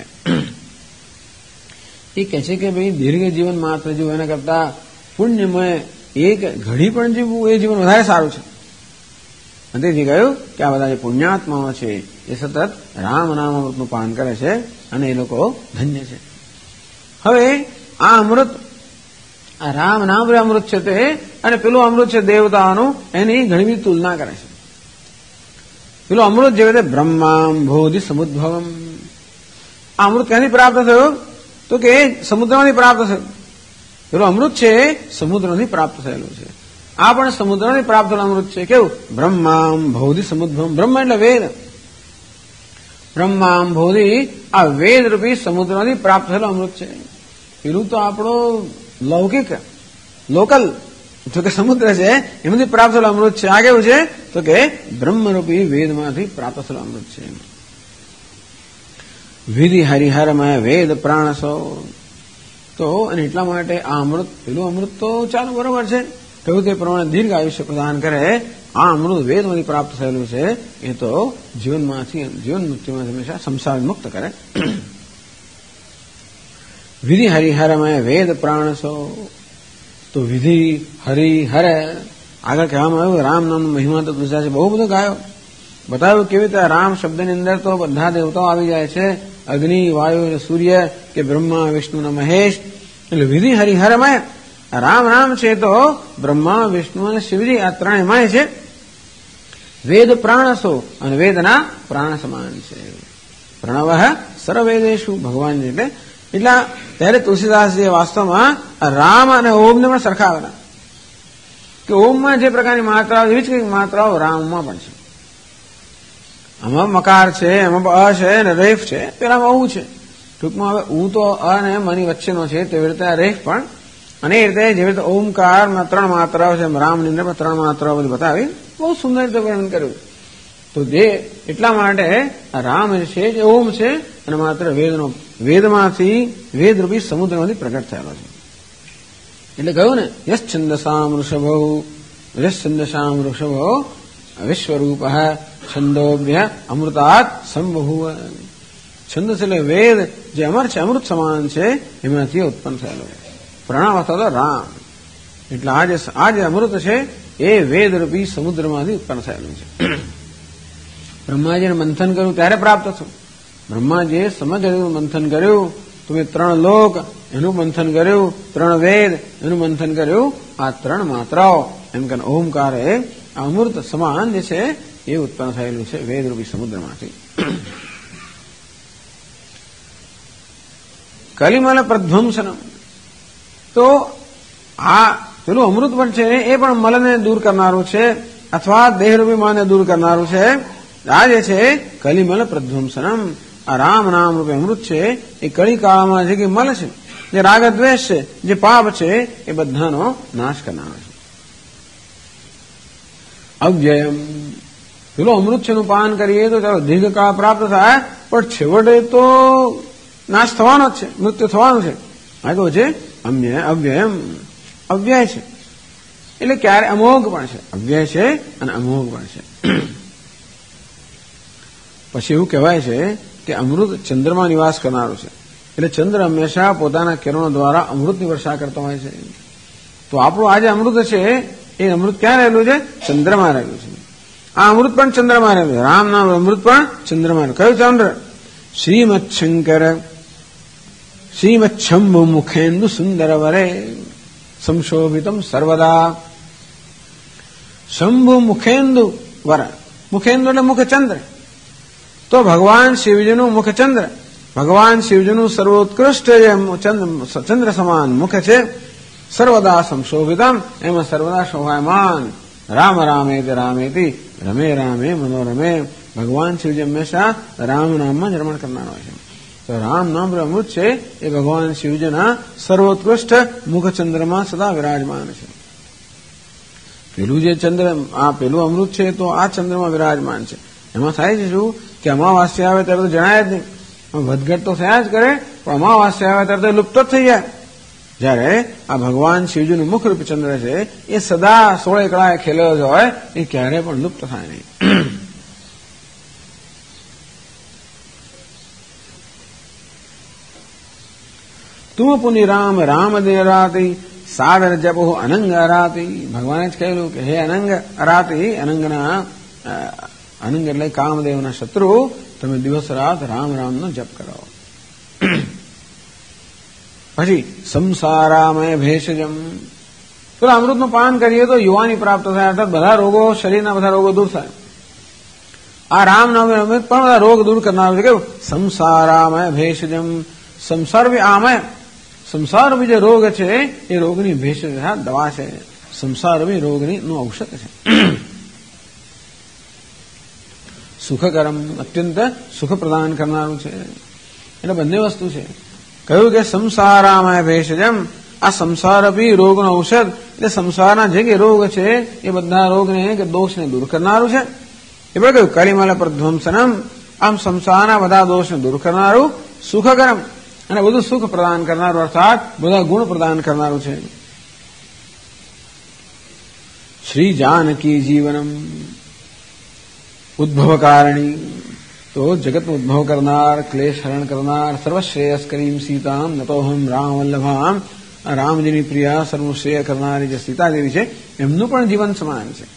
એ કહે છે કે ભાઈ દીર્ઘ જીવન માત્ર જીવવું એના કરતા પુણ્યમય એક ઘડી પણ જીવવું એ જીવન વધારે સારું છે. અને તેથી કહ્યું કે આ બધા જે પુણ્યાત્માઓ છે એ સતત રામ નામ અમૃતનું પાન કરે છે અને એ લોકો ધન્ય છે. હવે આ અમૃત, આ રામ નામ અમૃત છે તે અને પેલું અમૃત છે દેવતાઓનું, એની ઘણી બધી તુલના કરે છે. પેલું અમૃત જે રીતે બ્રહ્મામ ભોધિ સમુદ્ભવમ, આ અમૃત ક્યાંથી પ્રાપ્ત થયું? તો કે સમુદ્રમાંથી પ્રાપ્ત થયું. પેલું અમૃત છે સમુદ્રથી પ્રાપ્ત થયેલું છે. આ પણ સમુદ્રથી પ્રાપ્ત થયેલું અમૃત છે. કેવું? બ્રહ્મામ ભોધિ સમુદ્ભવમ. બ્રહ્મ એટલે વેદ. બ્રહ્મામ ભોધિ આ વેદ રૂપી સમુદ્રમાંથી પ્રાપ્ત થયેલું અમૃત છે. પેલું તો આપણો લૌકિક લોકલ જો કે સમુદ્ર છે એમાંથી પ્રાપ્ત થયેલું અમૃત છે. આ કેવું છે? તો કે બ્રહ્મરૂપી વેદમાંથી પ્રાપ્ત થયેલું અમૃત છે. વિધિ હરિહરમય વેદ પ્રાણસો. તો અને એટલા માટે આ અમૃત, પેલું અમૃત તો ચાલો બરોબર છે, કહ્યું તે પ્રમાણે દીર્ઘ આયુષ્ય પ્રદાન કરે. આ અમૃત વેદમાંથી પ્રાપ્ત થયેલું છે એ તો જીવન મૃત્યુમાંથી હંમેશા સંસાર મુક્ત કરે. વિધિ હરિહરમય વેદ પ્રાણસો. તો વિધિ હરિહર આગળ કહેવામાં આવ્યું રામ નામનો મહિમા તો તુલસીદાસે બહુ બધો ગાયો, બતાવ્યું કેવી રીતે રામ શબ્દની અંદર તો બધા દેવતાઓ આવી જાય છે, અગ્નિ, વાયુ અને સૂર્ય કે બ્રહ્મા વિષ્ણુ અને મહેશ. એટલે વિધિ હરિહરમય રામ નામ છે તો બ્રહ્મા વિષ્ણુ અને શિવજી આ ત્રણેયમય છે. વેદ પ્રાણસો અને વેદના પ્રાણ સમાન છે. પ્રણવ સર્વવેદેશુ ભગવાન એટલા ત્યારે તુલસીદાસજી વાસ્તવમાં રામ અને ઓમને પણ સરખાવેલા કે ઓમમાં જે પ્રકારની માત્રાઓ એવી જ કંઈક માત્રાઓ રામમાં પણ છે. આમાં મકાર છે, એમાં અ છે અને રેફ છે, પેલામાં ઉ છે. ટૂંકમાં હવે ઉ તો અ અને મની વચ્ચેનો છે તેવી રીતે આ રેફ પણ. અને એ રીતે જેવી રીતે ઓમકારમાં 3 માત્રાઓ છે રામની અંદર પણ 3 માત્રાઓ બધી બતાવી બહુ સુંદર રીતે વર્ણન કર્યું. તો જે એટલા માટે રામ છે જે ઓમ છે અને માત્ર વેદમાંથી વેદરૂપી સમુદ્રમાંથી પ્રગટ થયેલો છે. એટલે કહ્યું ને યશ્છંદસામ વૃષભો વિશ્વરૂપ છંદોભ્ય અમૃતાત સંબહુવ. છંદ એટલે વેદ જે અમર છે, અમૃત સમાન છે, એમાંથી ઉત્પન્ન થયેલો છે. પ્રણવ અથવા રામ. એટલે આ જે અમૃત છે એ વેદરૂપી સમુદ્રમાંથી ઉત્પન્ન થયેલું છે. બ્રહ્માજીને મંથન કર્યું ત્યારે પ્રાપ્ત થયું. બ્રહ્માજીએ સમગ્ર મંથન કર્યું તો એ 3 લોક એનું મંથન કર્યું, 3 વેદ એનું મંથન કર્યું. આ 3 માત્રાઓ એમ કે ઓમકાર એ અમૃત સમાન જે છે એ ઉત્પન્ન થયેલું છે વેદરૂપી સમુદ્રમાંથી. કલિમલ પ્રધ્વંસનમ. તો આ પેલું અમૃત પણ છે એ પણ મલને દૂર કરનારું છે અથવા દેહરૂપી માને દૂર કરનારું છે. આ જે છે કલિમલ પ્રધ્વંસનમ, આ રામ નામ રૂપે અમૃત છે એ કળી કાળમાં જે કે મલ છે, જે રાગ દ્વેષ છે, જે પાપ છે એ બધાનો નાશ કરનારો છે. અવ્યયમ. પેલું અમૃત છે નું પાન કરીએ તો ચાલો દીર્ઘકાળ પ્રાપ્ત થાય પણ છેવટે તો નાશ થવાનો જ છે, મૃત્યુ થવાનું છે. આ કહું છે અવ્યયમ, અવ્યય છે એટલે ક્યારે અમોઘ પણ છે, અવ્યય છે અને અમોઘ પણ છે. પછી એવું કહેવાય છે કે અમૃત ચંદ્રમાં નિવાસ કરનારું છે. એટલે ચંદ્ર હંમેશા પોતાના કિરણો દ્વારા અમૃતની વર્ષા કરતો હોય છે. તો આપણું આ જે અમૃત છે એ અમૃત ક્યાં રહેલું છે? ચંદ્રમાં રહેલું છે. આ અમૃત પણ ચંદ્રમાં રહેલું છે. રામ નામ અમૃત પણ ચંદ્રમાં. કયું ચંદ્ર? શ્રીમદ શંકર શ્રીમદ શંભુ મુખેન્દુ સુંદર વરે. સંશોભિતમ સર્વદા. શંભુ મુખેન્દુ વર, મુખેન્દુ એટલે મુખચંદ્ર. તો ભગવાન શિવજીનું મુખચંદ્ર, ભગવાન શિવજીનું સર્વોત્કૃષ્ટ જે ચંદ્ર સમાન મુખ છે, સર્વદા સંશોભિતમ, એમાં સર્વદા શોભાયમાન. રામ રામેતિ રામેતિ રમે રામે મનોરમે. ભગવાન શિવજી હંમેશા રામ નામમાં જ રમણ કરનાર હોય છે. તો રામ નામ અમૃત છે એ ભગવાન શિવજીના સર્વોત્કૃષ્ટ મુખચંદ્રમાં સદા વિરાજમાન છે. પેલું જે ચંદ્ર, આ પેલું અમૃત છે તો આ ચંદ્રમાં વિરાજમાન છે. એમાં થાય છે શું કે અમાવાસ્યા આવે ત્યારે તો જણાય જ નહીં, વધઘટ તો થયા જ કરે, પણ અમાવાસ્યા આવે ત્યારે તો લુપ્ત જ થઈ જાય. જ્યારે આ ભગવાન શિવજીનું મુખરૂપ ચંદ્ર છે એ સદા 16 કળાએ ખેલેલો જ હોય, એ ક્યારે પણ લુપ્ત થાય નહીં. તુમ પુનિ રામ રામ દે અરાતી સાદર જપો અનંગ અરાતી. ભગવાને જ કહેલું કે હે અનંગ અરાતી, અનંગ એટલે કામદેવના શત્રુ, તમે દિવસ રાત રામ રામનો જપ કરો. પછી સંસારામય ભેષજમ, તો અમૃતનું પાન કરીએ તો યુવાની પ્રાપ્ત થાય, અર્થાત બધા રોગો, શરીરના બધા રોગો દૂર થાય. આ રામ નામ અમૃત પણ બધા રોગ દૂર કરનારું છે. કેવું? સંસારામય ભેષજમ, સંસાર બી આમય, સંસાર બી જે રોગ છે એ રોગની ભેષજ દવા છે, સંસાર બી રોગની નું ઔષધ છે. સુખકરમ, અત્યંત સુખ પ્રદાન કરનારું છે. એટલે બંને વસ્તુ છે. કહ્યું કે સંસારામય ભેષજમ, આ સંસાર બી રોગનો ઔષધ, એટલે સંસારના જે કે રોગ છે એ બધા રોગને કે દોષને દૂર કરનારું છે. એ પણ કહ્યું કલિમલ પ્રધ્વંસનમ, આમ સંસારના બધા દોષને દૂર કરનારું. સુખકરમ, અને બધું સુખ પ્રદાન કરનારું, અર્થાત બધા ગુણ પ્રદાન કરનારું છે. શ્રી જાનકી જીવનમ ઉદ્ભવ કારણી, તો જગતનો ઉદ્ભવ કરનાર, ક્લેશ હરણ કરનાર, સર્વશ્રેયસ કરીમ સીતામ નતોહમ રામ વલ્લભામ. રામજીની પ્રિયા, સર્વશ્રેય કરનારી જે સીતાદેવી છે એમનું પણ જીવન સમાન છે.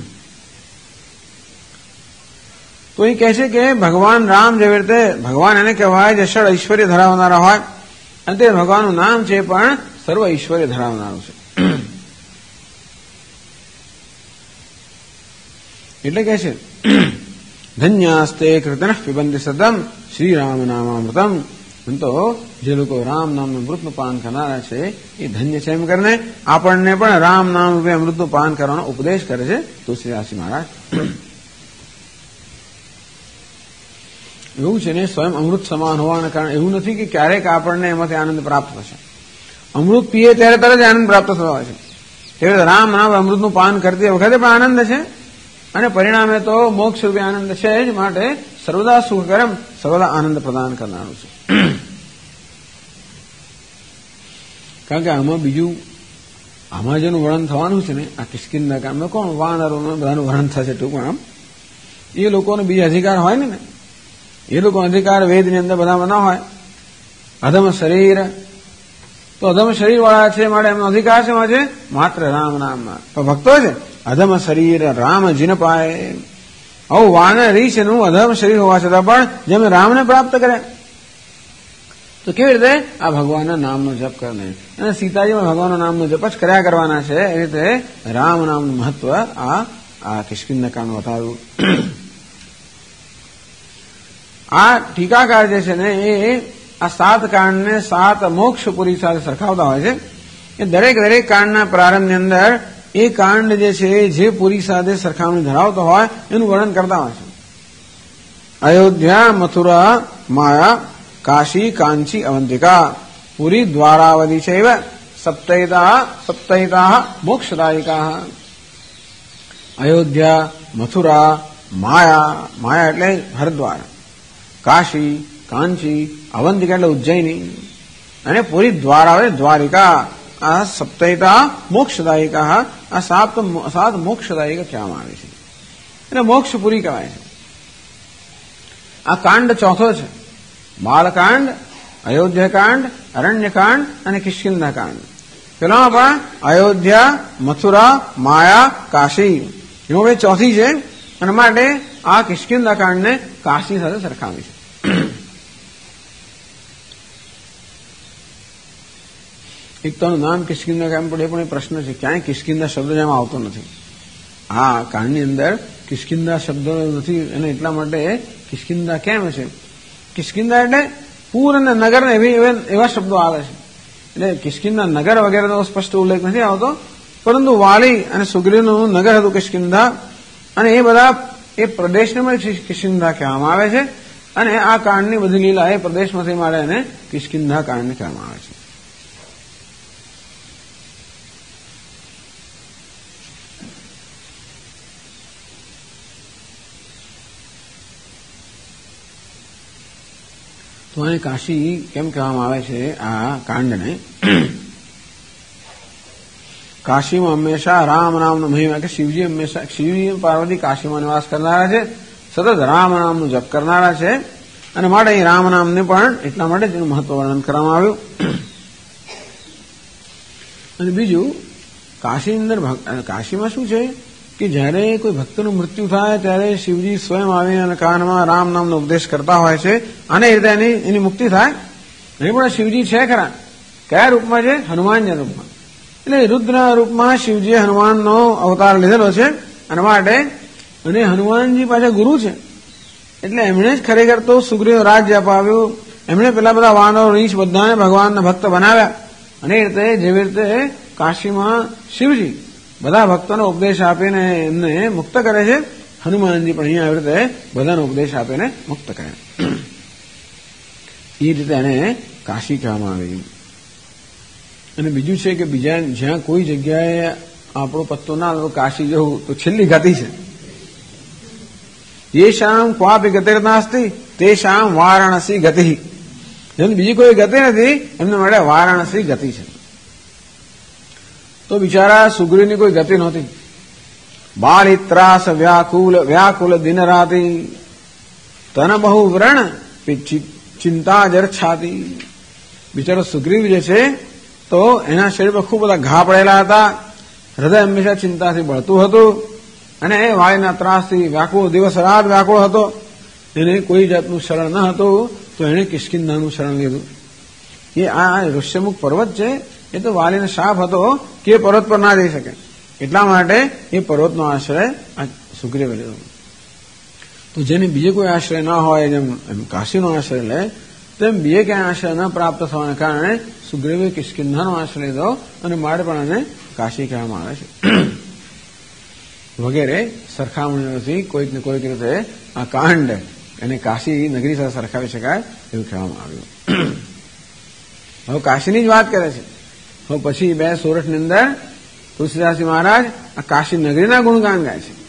તો એ કહે છે કે ભગવાન રામ જેવી રીતે, ભગવાન એને કહેવાય જે ષડ ઐશ્વર્ય ધરાવનારા હોય, અને તે ભગવાનનું નામ છે પણ સર્વ ઐશ્વર્ય ધરાવનારું છે. એટલે કહે છે ધન્યાસ્તે કૃતન પિબંતિ સદમ શ્રી રામ નામામૃતમ. તો જે લોકો રામ નામનું અમૃતનું પાન કરનારા છે એ ધન્ય છે. એમ કરીને આપણને પણ રામ નામ રૂપે અમૃતનું પાન કરવાનો ઉપદેશ કરે છે તુલસીદાસજી મહારાજ. એવું છે ને, સ્વયં અમૃત સમાન હોવાના કારણે એવું નથી કે ક્યારેક આપણને એમાંથી આનંદ પ્રાપ્ત થશે. અમૃત પીએ ત્યારે તરત આનંદ પ્રાપ્ત થતો હોય છે. એવી રામ નામ અમૃતનું પાન કરતી વખતે પણ આનંદ છે, અને પરિણામે તો મોક્ષ રૂપે આનંદ છે જ. માટે સર્વદા સુખકરમ, સર્વદા આનંદ પ્રદાન કરનારું છે. કારણ કે આમાં બીજું, આમાં જેનું વર્ણન થવાનું છે ને, આ કિષ્કિંધા કામમાં કોણ વાનરોનું બધાનું વર્ણન થશે ટૂંકમાં. આમ એ લોકોને બીજા અધિકાર હોય ને, એ લોકો અધિકાર વેદની અંદર બધામાં ના હોય. અધમ શરીર, તો અધમ શરીર વાળા છે માટે એમનો અધિકાર છે માં છે માત્ર રામ નામમાં. તો ભક્તો છે અધમ શરીર રામ જીન પાય. આવું વાનર રીછ એનું અધમ શરીર હોવા છતાં પણ જેમ રામને પ્રાપ્ત કરે, તો કેવી રીતે આ ભગવાનના નામનો જપ કરે. અને સીતાજીમાં ભગવાનના નામનો જપ જ કર્યા કરવાના છે. એ રીતે રામ નામનું મહત્વ આ કિષ્કિંધા કાંડમાં બતાવ્યું. આ ટીકાકાર જે છે ને એ આ 7 કાંડને 7 મોક્ષપુરી સાથે સરખાવતા હોય છે. એ દરેક કાંડના પ્રારંભની અંદર એ કાંડ જે છે જે પુરી સાથે સરખામણી ધરાવતો હોય એનું વર્ણન કરતા હોય છે. અયોધ્યા, મથુરા, માયા, કાશી, કાંચી, અવંતિકા, પુરી, દ્વારાવતી ચૈવ સપ્તૈતા મોક્ષદાયિકા. અયોધ્યા, મથુરા, માયા એટલે હરદ્વાર, કાશી, કાંચી, અવંતિકા એટલે ઉજ્જૈની, અને પુરી દ્વારાવતી દ્વારિકા. આ સપ્તૈતા મોક્ષદાયિકા, આ 7 મોક્ષદાયિકા કહેવામાં આવે છે. એટલે મોક્ષપુરી કહેવાય છે. આ કાંડ ચોથો છે. બાળકાંડ, અયોધ્યાકાંડ, અરણ્યકાંડ અને કિષ્કિંધાકાંડ. પેલામાં પણ અયોધ્યા, મથુરા, માયા, કાશી એમાં બે ચોથી છે, અને માટે આ કિષ્કિંધાકાંડને કાશી સાથે સરખાવી છે. એક તો નામ કિષ્કિંધા કેમ પડે પણ એ પ્રશ્ન છે, ક્યાંય કિષ્કિંધા શબ્દ જેમાં આવતો નથી. આ કાંડની અંદર કિષ્કિંધા શબ્દ નથી અને એટલા માટે કિષ્કિંધા કેમ છે? કિષ્કિંધા એટલે પૂર અને નગર ને એવા શબ્દો આવે છે. એટલે કિષ્કિંધા નગર વગેરેનો સ્પષ્ટ ઉલ્લેખ નથી આવતો, પરંતુ વાલી અને સુગ્રીવનું નગર હતું કિષ્કિંધા, અને એ બધા એ પ્રદેશને કિષ્કિંધા કહેવામાં આવે છે. અને આ કાંડની બધી લીલા એ પ્રદેશમાંથી માટે એને કિષ્કિંધા કાંડને કહેવામાં આવે છે. તો આને કાશી કેમ કહેવામાં આવે છે? આ કાંડને કાશીમાં હંમેશા રામ નામનો મહિમા, કે શિવજી હંમેશા શિવજી પાર્વતી કાશીમાં નિવાસ કરનારા છે, સતત રામ નામનું જપ કરનારા છે, અને માટે અહીં રામ નામને પણ એટલા માટે તેનું મહત્વ વર્ણન કરવામાં આવ્યું. અને બીજું, કાશીની અંદર કાશીમાં શું છે કે જ્યારે કોઈ ભક્તનું મૃત્યુ થાય ત્યારે શિવજી સ્વયં આવીને કાનમાં રામ નામનો ઉપદેશ કરતા હોય છે, અને એ રીતે એની મુક્તિ થાય. અહીં પણ શિવજી છે ખરા, કયા રૂપમાં છે? હનુમાનના રૂપમાં. એટલે રુદ્ર રૂપમાં શિવજીએ હનુમાનનો અવતાર લીધેલો છે, અને માટે અને હનુમાનજી પાછા ગુરુ છે, એટલે એમણે જ ખરેખર તો સુગ્રીવ રાજ્ય અપાવ્યું. એમણે પેલા બધા વાનરો રીંછ બધાને ભગવાનના ભક્ત બનાવ્યા, અને એ રીતે જેવી રીતે કાશીમાં શિવજી બધા ભક્તોનો ઉપદેશ આપીને એમને મુક્ત કરે છે, હનુમાનજી પણ અહીંયા આવી રીતે બધાનો ઉપદેશ આપીને મુક્ત કરે. એ રીતે એને કાશી કહેવામાં આવે. અને બીજું છે કે બીજા જ્યાં કોઈ જગ્યાએ આપણો પત્તો ના તો કાશી જવું તો છેલ્લી ગતિ છે. યેશામ ક્વાપી ગતિર્નાસ્તિ તેશામ વારાણસી ગતિ. જેમ બીજી કોઈ ગતિ નથી એમના માટે વારાણસી ગતિ છે. તો બિચારા સુગ્રીવની કોઈ ગતિ નહોતી. બાળી ત્રાસ વ્યાકુલ દિન રાતી તન બહુ વ્રણ ચિંતા જર છાતી. બિચારો સુગ્રીવ જે છે તો એના શરીર પર ખૂબ બધા ઘા પડેલા હતા, હૃદય હંમેશા ચિંતાથી બળતું હતું, અને એ વાળીના ત્રાસથી વ્યાકુળ, દિવસ રાત વ્યાકુળ હતો. એને કોઈ જાતનું શરણ ન હતું, તો એણે કિષ્કિંધાનું શરણ લીધું. એ આ ઋષ્યમુખ પર્વત છે, એ તો વાલીને શાપ હતો કે પર્વત પર ના જઈ શકે, એટલા માટે એ પર્વતનો આશ્રય સુગ્રીવે લીધો. તો જેને બીજે કોઈ આશ્રય ના હોય, જેમ કાશીનો આશ્રય લે, તેમ બીજે ક્યાંય આશ્રય ન પ્રાપ્ત થવાને કારણે સુગ્રીવે કિષ્કિંધાનો આશ્રય લીધો, અને માટે પણ એને કાશી કહેવામાં આવે છે. વગેરે સરખામણીઓથી કોઈક ને કોઈક રીતે આ કાંડ એને કાશી નગરી સાથે સરખાવી શકાય એવું કહેવામાં આવ્યું. હવે કાશીની જ વાત કરે છે. હવે પછી 2 સોરઠની અંદર તુલસીદાસજી મહારાજ આ કાશી નગરીના ગુણગાન ગાય છે.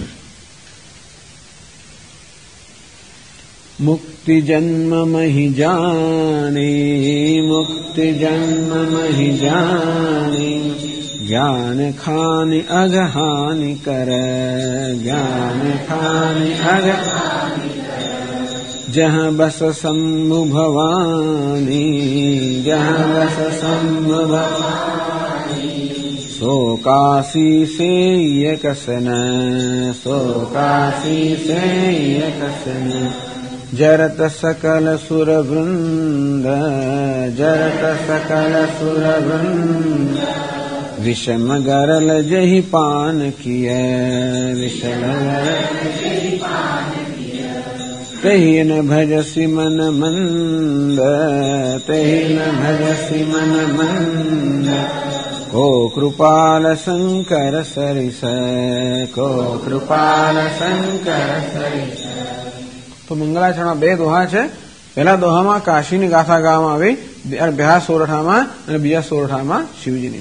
મુક્તિ જન્મ મહી જાણી, મુક્તિ જન્મ મહી જાણી, જ્ઞાન ખાની અગહાની કર, જ્ઞાન ખાની અગહાની કર, જહાં બસ શંભુ ભવાની, જહાં બસ શંભુ ભવાની, સો કાશી સેય કસન, સો કાશી સેય કસન, जरत सकल सुर वृंद, जरत सकल सुर वृंद, विषम गरल जहि पान किय, विषम गरल जहि पान किय, तहि न भजसि मन मंद, तहि न भजसि मन मंद, को कृपाल शंकर सरिस, को कृपाल शंकर सरिस. તો મંગળાચરણમાં 2 દોહા છે. પહેલા દોહામાં કાશીની ગાથા ગાવામાં આવી, બીજા સોરઠામાં અને બીજા સોરઠામાં શિવજીની.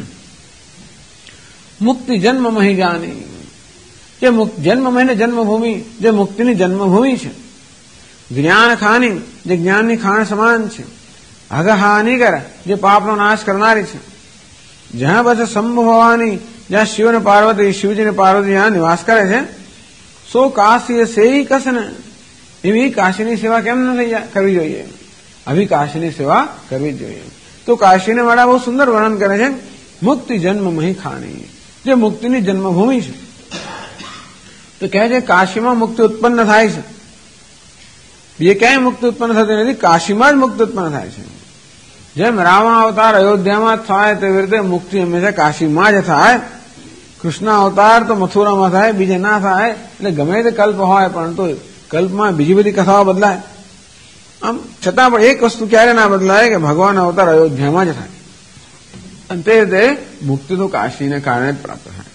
મુક્તિ જન્મ મહી જાની, જે જન્મ મહિને જન્મભૂમિ, જે મુક્તિની જન્મભૂમિ છે. જ્ઞાન ખાની, જે જ્ઞાનની ખાણ સમાન છે. અગહાની કર, જે પાપનો નાશ કરનારી છે. જ્યાં બસ શંભુ ભવાની, જ્યાં શિવ અને પાર્વતી, શિવજી અને પાર્વતી જ્યાં નિવાસ કરે છે. સો કાશી સેઈ કસન, એવી કાશીની સેવા કેમ ન કરવી જોઈએ? આવી કાશીની સેવા કરવી જોઈએ. તો કાશીને વાળા બહુ સુંદર વર્ણન કરે છે. મુક્તિ જન્મ મહી ખાણી, જે મુક્તિની જન્મભૂમિ છે. તો કહે છે કાશીમાં મુક્તિ ઉત્પન્ન થાય છે, બીજે ક્યાંય મુક્તિ ઉત્પન્ન થતી નથી, કાશીમાં જ મુક્તિ ઉત્પન્ન થાય છે. જેમ રાવણ અવતાર અયોધ્યામાં જ થાય તેવી રીતે મુક્તિ હંમેશા કાશીમાં જ થાય. કૃષ્ણ અવતાર તો મથુરામાં થાય, બીજે ના થાય. એટલે ગમે તે કલ્પ હોય પરંતુ કલ્પમાં બીજી બધી કથાઓ બદલાય. આમ છતાં પણ એક વસ્તુ ક્યારે ના બદલાય કે ભગવાન અવતાર અયોધ્યામાં જ થાય. અને તે રીતે મુક્તિ તો કાશીને કારણે જ પ્રાપ્ત થાય.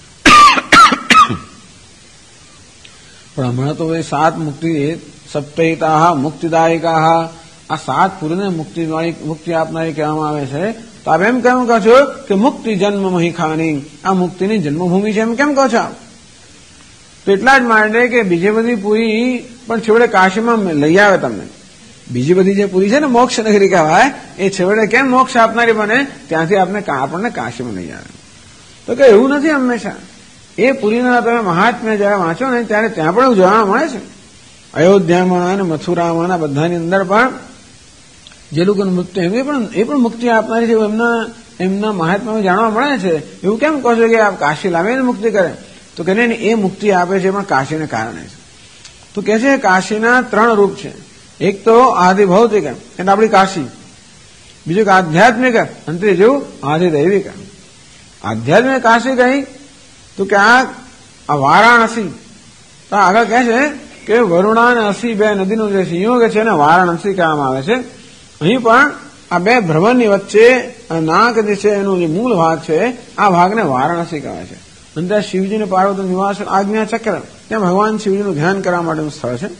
પણ હમણાં તો એ 7 મુક્તિ સપ્તહિતા મુક્તિદાયિકા આ 7 પૂરીને મુક્તિ આપનારી કહેવામાં આવે છે. તો આપ એમ કેમ કહો છો કે મુક્તિ જન્મ મહી ખાની, આ મુક્તિની જન્મભૂમિ છે એમ કેમ કહો છો? તો એટલા જ માટે કે બીજી બધી પૂરી પણ છેવટે કાશીમાં લઈ આવે તમને. બીજી બધી જે પૂરી છે ને મોક્ષ નગરી કહેવાય, એ છેવટે કેમ મોક્ષ આપનારી બને? ત્યાંથી આપણને કાશીમાં લઈ આવે. તો કે એવું નથી હંમેશા. એ પૂરીના તમે મહાત્મ્ય જયારે વાંચો ને ત્યારે ત્યાં પણ એવું જોવા મળે છે. અયોધ્યામાં અને મથુરામાં બધાની અંદર પણ જે લોકોનું મૃત્યુ એ પણ મુક્તિ આપનારી છે એમના મહાત્મામાં જાણવા મળે છે. એવું કેમ કહો છો કે આપ કાશી લાવીને મુક્તિ કરે? તો કે નહીં, એ મુક્તિ આપે છે પણ કાશીને કારણે છે. તો કે છે કાશીના 3 રૂપ છે. એક તો આદિ ભૌતિક એટલે આપણી કાશી, બીજું કે આધ્યાત્મિક અને ત્રીજું આદિ દૈવિક. આધ્યાત્મિક કાશી કઈ તો કે આ વારાણસી. તો આગળ કહે છે કે વરુણા અને અસી 2 નદીનું જે સંયોગ છે ને વારાણસી કહેવામાં આવે છે. અહીં પણ આ 2 ભ્રમણની વચ્ચે નાક જે છે એનું જે મૂળ ભાગ છે આ ભાગને વારાણસી કહેવાય છે. અને ત્યાં શિવજીને પાર્વતી નિવાસ આજ્ઞા ચક્ર, ત્યાં ભગવાન શિવજીનું ધ્યાન કરવા માટેનું સ્થળ છે.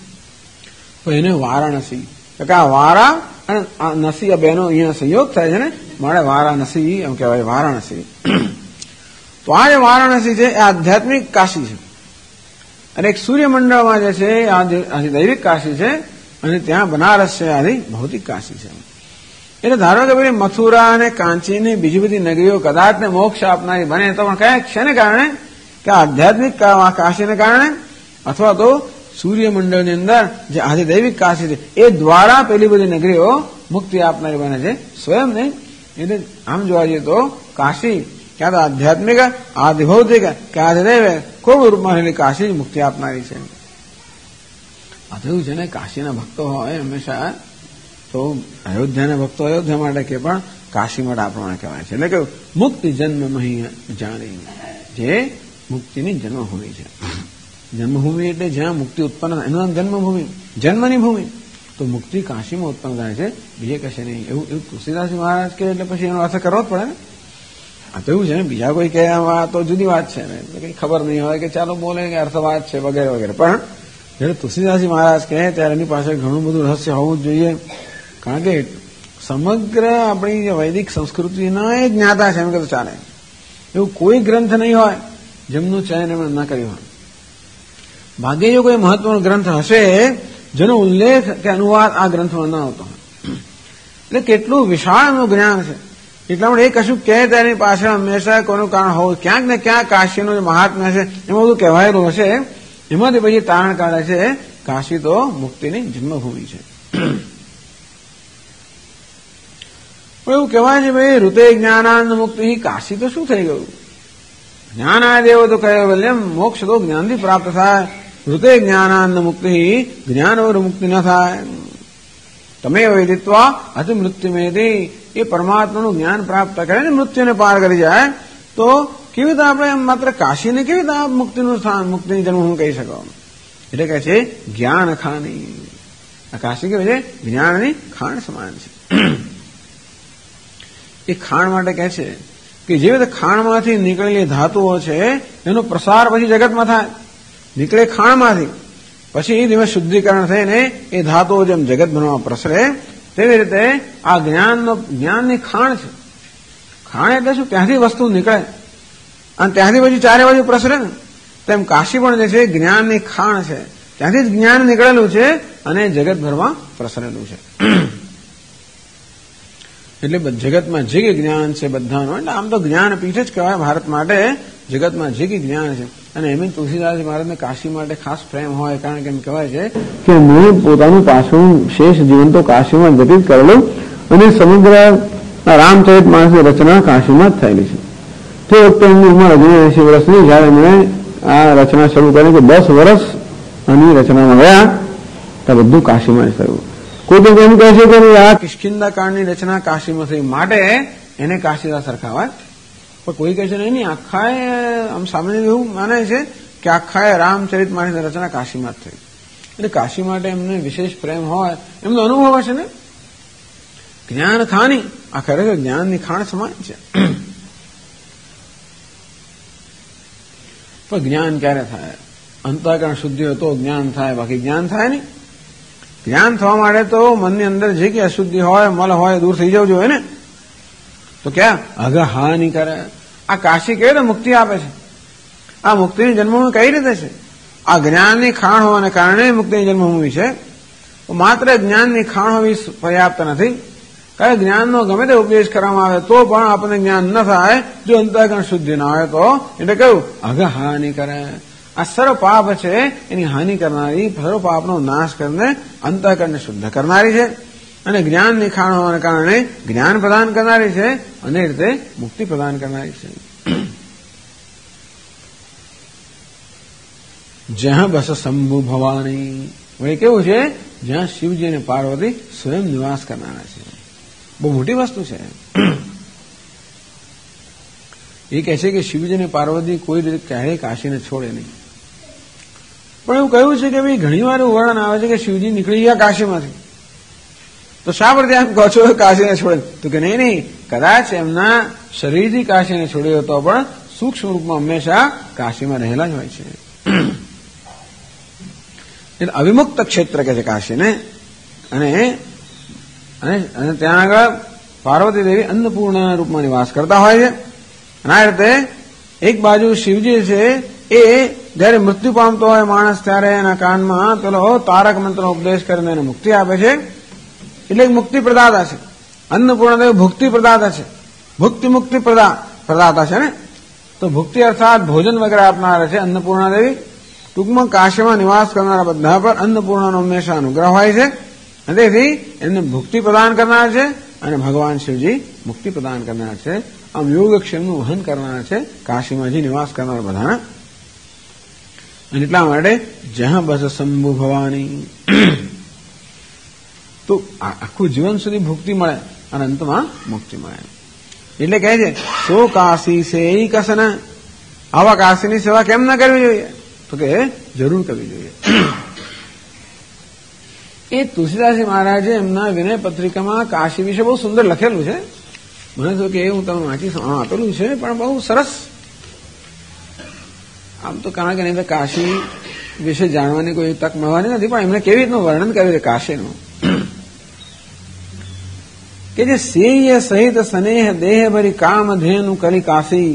તો એને વારાણસી કે આ વારા અને નસી આ 2નો અહીંયા સંયોગ થાય છે ને મારે વારાણસી એમ કહેવાય, વારાણસી. તો આ જે વારાણસી છે એ આધ્યાત્મિક કાશી છે. અને એક સૂર્યમંડળમાં જે છે આદિ દૈવિક કાશી છે. અને ત્યાં બનારસ છે આદિ ભૌતિક કાશી છે. એટલે ધારો કે ભાઈ મથુરા અને કાંચીની બીજી બધી નગરીઓ કદાચ ને મોક્ષ આપનારી બને તો પણ કયા શેને કારણે? કે આધ્યાત્મિક કાશીને કારણે, અથવા તો સૂર્યમંડળની અંદર જે આદિ દૈવિક કાશી છે એ દ્વારા પેલી બધી નગરીઓ મુક્તિ આપનારી બને છે સ્વયં નહીં. એટલે આમ જોવા જઈએ તો કાશી ક્યાં તો આધ્યાત્મિક, આદિ ભૌતિક કે આદિ દૈવિક કોઈ રૂપમાં રહેલી કાશી મુક્તિ આપનારી છે. આ તો એવું છે ને, કાશીના ભક્તો હોય હંમેશા તો અયોધ્યાના ભક્તો અયોધ્યા માટે કે પણ કાશી માટે આ પ્રમાણે કહેવાય છે. એટલે કે મુક્તિ જન્મ મહી જાણી, જે મુક્તિની જન્મભૂમિ છે. જન્મભૂમિ એટલે જ્યાં મુક્તિ ઉત્પન્ન થાય એનું નામ જન્મભૂમિ, જન્મની ભૂમિ. તો મુક્તિ કાશીમાં ઉત્પન્ન થાય છે, બીજે કશે નહીં. એવું તુલસીદાસજી મહારાજ કે એટલે પછી એનો અર્થ કરવો જ પડે ને. આ તો એવું છે ને, બીજા કોઈ કહે તો જુદી વાત છે ને, કઈ ખબર નહીં હોય કે ચાલો બોલે કે અર્થવાદ છે વગેરે વગેરે. પણ જયારે તુલસીદાસજી મહારાજ કહે ત્યારે એની પાસે ઘણું બધું રહસ્ય હોવું જ જોઈએ. કારણ કે સમગ્ર આપણી જે વૈદિક સંસ્કૃતિના એ જ્ઞાતા છે એમ કે ચાલે. એવું કોઈ ગ્રંથ નહીં હોય જેમનું ચયન એમણે ન કર્યું હોય. ભાગ્યે જો કોઈ મહત્વનો ગ્રંથ હશે જેનો ઉલ્લેખ કે અનુવાદ આ ગ્રંથમાં ન આવતો હોય. એટલે કેટલું વિશાળ એમનું જ્ઞાન છે. એટલા માટે એ કશું કહે તેની પાછળ હંમેશા કોઈનું કારણ હોવું. ક્યાંક ને ક્યાંક કાશીનું જે મહાત્મ્ય છે એમાં બધું કહેવાયેલું હશે. એમાંથી પછી તારણ કાઢે છે કાશી તો મુક્તિની જન્મભૂમિ છે. એવું કહેવાય છે ભાઈ ઋતે જ્ઞાનાનંદ મુક્તિ, કાશી તો શું થઈ ગયું? જ્ઞાનાદેવ તો કૈવલ્યમ, મોક્ષ તો જ્ઞાનથી પ્રાપ્ત થાય. ઋતે જ્ઞાનાનંદ મુક્તિ, જ્ઞાન વગર મુક્તિ ન થાય. તમે વેદિત્વા અતિ મૃત્યુમેદી, એ પરમાત્માનું જ્ઞાન પ્રાપ્ત કરે ને મૃત્યુને પાર કરી જાય તો કેવી રીતે આપણે માત્ર કાશીને કેવી રીતે મુક્તિનું સ્થાન, મુક્તિની જન્મભૂમિ કહી શકો? એટલે કહે છે જ્ઞાન ખાની. આ કાશી કેવી છે? જ્ઞાનની ખાણ સમાન છે. એ ખાણ માટે કહે છે કે જે રીતે ખાણમાંથી નીકળેલી ધાતુઓ છે એનો પ્રસાર પછી જગતમાં થાય. નીકળે ખાણમાંથી, પછી ધીમે શુદ્ધિકરણ થઈને એ ધાતુઓ જેમ જગતભરમાં પ્રસરે તેવી રીતે આ જ્ઞાનની ખાણ છે. ખાણ એટલે શું? ત્યાંથી વસ્તુ નીકળે અને ત્યાંથી પછી ચારે બાજુ પ્રસરે ને, તેમ કાશી પણ જે છે જ્ઞાનની ખાણ છે. ત્યાંથી જ જ્ઞાન નીકળેલું છે અને જગતભરમાં પ્રસરેલું છે. એટલે જગતમાં જે કઈ જ્ઞાન છે બધાનું, એટલે આમ તો જ્ઞાનપીઠ જ કહેવાય ભારત માટે. જગતમાં જે કઈ જ્ઞાન છે અને એમ તુલસીદાસ મહારાજને કાશી માટે ખાસ પ્રેમ હોય. કારણ કે એમ કહેવાય છે કે મેં પોતાનું પાછું શેષ જીવન તો કાશીમાં વ્યતીત કરેલું અને સમગ્ર રામચરિત માનસની રચના કાશીમાં જ થયેલી છે. તે વખતે એમની ઉંમર 80 વર્ષની, જયારે એમણે આ રચના શરૂ કરી કે 10 વર્ષ આની રચનામાં ગયા તો બધું કાશીમાં જ થયું. કોઈ તો એમ કહે છે કે આ કિષ્કિંધા કાંડની રચના કાશીમાં થઈ માટે એને કાશીદાસ સરખાવાય, પણ કોઈ કહે છે નહીં આખા આમ સામાન્ય એવું માને છે કે આખા રામચરિત માનસની રચના કાશીમાં જ થઈ. એટલે કાશી માટે એમને વિશેષ પ્રેમ હોય, એમનો અનુભવ હશે ને. જ્ઞાન ખાની આ ખરેખર જ્ઞાનની ખાણ સમાન છે. પણ જ્ઞાન ક્યારે થાય? અંતઃકરણ શુદ્ધિ હોય તો જ્ઞાન થાય, બાકી જ્ઞાન થાય નહીં. જ્ઞાન થવા માટે તો મનની અંદર જે કે અશુદ્ધિ હોય, મલ હોય, દૂર થઈ જવું જોઈએ ને. તો ક્યાં અગા નહીં કરે. આ કાશી કેવી રીતે મુક્તિ આપે છે? આ મુક્તિની જન્મભૂમિ કઈ રીતે છે? આ જ્ઞાનની ખાણ હોવાને કારણે મુક્તિની જન્મભૂમિ છે. માત્ર જ્ઞાનની ખાણ હોવી પર્યાપ્ત નથી. કારણ જ્ઞાનનો ગમે તે ઉપદેશ કરવામાં આવે તો પણ આપણને જ્ઞાન ન થાય જો અંતઃકરણ શુદ્ધિ ના હોય તો. એટલે કહ્યું અગા હાનિ કરે. આ સર્વ પાપ છે એની હાનિ કરનારી, સર્વ પાપનો નાશ કરીને અંતઃકરણને શુદ્ધ કરનારી છે, અને જ્ઞાનની ખાણ હોવાને કારણે જ્ઞાન પ્રદાન કરનારી છે, અને એ રીતે મુક્તિ પ્રદાન કરનારી છે. જ્યાં બસ શંભુ ભવાની, વળી કેવું છે? જ્યાં શિવજી અને પાર્વતી સ્વયં નિવાસ કરનારા છે. બહુ મોટી વસ્તુ છે. એ કહે છે કે શિવજી અને પાર્વતી કોઈ રીતે ક્યારેય કાશીને છોડે નહીં. પણ એવું કહ્યું છે કે ભાઈ ઘણી વાર વર્ણન આવે છે કે શિવજી નીકળી ગયા કાશીમાંથી, તો શા પર ત્યાં કહો છો કાશીને છોડે? તો કે નહીં, કદાચ એમના શરીરથી કાશીને છોડ્યો હતો પણ સૂક્ષ્મ રૂપમાં હંમેશા કાશીમાં રહેલા જ હોય છે. એટલે અવિમુક્ત ક્ષેત્ર કે છે કાશીને. અને ત્યાં આગળ પાર્વતી દેવી અન્નપૂર્ણા રૂપમાં નિવાસ કરતા હોય છે. અને આ રીતે એક બાજુ શિવજી છે એ જયારે મૃત્યુ પામતો હોય માણસ ત્યારે એના કાનમાં પેલો તારક મંત્રનો ઉપદેશ કરીને એને મુક્તિ આપે છે. એટલે મુક્તિ પ્રદાતા છે. અન્નપૂર્ણા દેવી ભુક્તિ પ્રદાતા છે. ભુક્તિ મુક્તિ પ્રદાતા છે ને. તો ભુક્તિ અર્થાત ભોજન વગેરે આપનારા છે અન્નપૂર્ણા દેવી. ટૂંકમાં કાશીમાં નિવાસ કરનારા બધા પર અન્નપૂર્ણાનો હંમેશા અનુગ્રહ હોય છે, અને તેથી એમને ભુક્તિ પ્રદાન કરનાર છે, અને ભગવાન શિવજી મુક્તિ પ્રદાન કરનાર છે. આમ યોગક્ષેમનું વહન કરનાર છે કાશીમાં જે નિવાસ કરનાર બધાના. અને એટલા માટે જ્યાં બસ શંભુ ભવાની, તો આખું જીવન સુધી ભુક્તિ મળે અને અંતમાં મુક્તિ મળે. એટલે કહે છે સો કાશી સે કસન, આવા કાશીની સેવા કેમ ન કરવી જોઈએ? તો કે જરૂર કરવી જોઈએ. એ તુલસીદાસજી મહારાજે એમના વિનય પત્રિકામાં કાશી વિશે બહુ સુંદર લખેલું છે. મને તો કે હું તમને વાંચી આપેલું છે, પણ બહુ સરસ. આમ તો કારણ કે નહીં તો કાશી વિશે જાણવાની કોઈ તક મળવાની નથી, પણ એમને કેવી રીતનું વર્ણન કર્યું છે કાશીનું કે જે સિંહ સહિત સ્નેહ દેહ ભરી કામધેનુ કરી કાશી.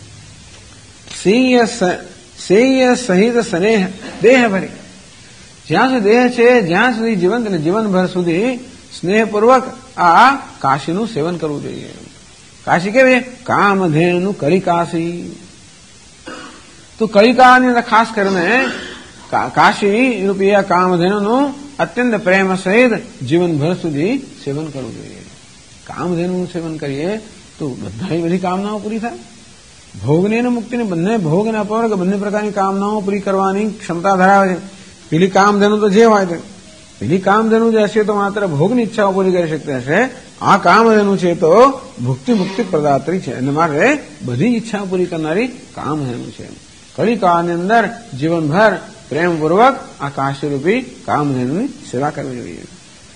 સિંહ સહિત સ્નેહ દેહ ભરી, જ્યાં સુધી દેહ છે જ્યાં સુધી જીવંત અને જીવનભર સુધી સ્નેહપૂર્વક આ કાશીનું સેવન કરવું જોઈએ. કાશી કેવી? કામધેનુ કરી કાશી. તો કલિકાની અંદર ખાસ કરીને કાશી રૂપી આ કામધેનુનું અત્યંત પ્રેમ સહિત જીવનભર સુધી સેવન કરવું જોઈએ. કામધેનુનું સેવન કરીએ તો બધા બધી કામનાઓ પૂરી થાય. ભોગની અને મુક્તિની બંને ભોગ અને અપવર્ગ બંને પ્રકારની કામનાઓ પૂરી કરવાની ક્ષમતા ધરાવે છે. પેલી કામધેનુ તો જે હોય તે, પેલી કામધેનુ જે હશે તો માત્ર ભોગની ઈચ્છાઓ પૂરી કરી શકતી હશે. આ કામધેનુ છે તો ભુક્તિ મુક્તિ પ્રદાત્રી છે, અને મારે બધી ઈચ્છાઓ પૂરી કરનારી કામધેનુ છે. કલિકાળની અંદર જીવનભર પ્રેમપૂર્વક આ કાશીરૂપી કામધેનુની સેવા કરવી જોઈએ.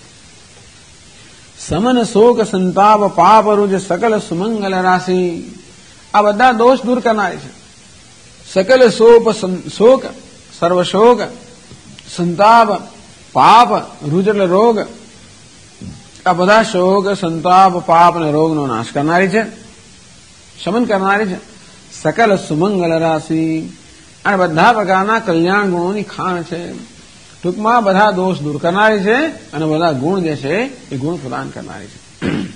સમન શોક સંતાપ પાપ રૂજ સકલ સુમંગલ રાશિ, આ બધા દોષ દૂર કરનારી છે. સકલ શોક સર્વશોક, સંતાપ પાપ, રૂજ એટલે રોગ, આ બધા શોક સંતાપ પાપ અને રોગનો નાશ કરનારી છે, શમન કરનારી છે. સકલ સુમંગલ રાશિ, અને બધા પ્રકારના કલ્યાણ ગુણોની ખાણ છે. ટૂંકમાં બધા દોષ દૂર કરનારી છે, અને બધા ગુણ જે છે એ ગુણ પ્રદાન કરનારી છે.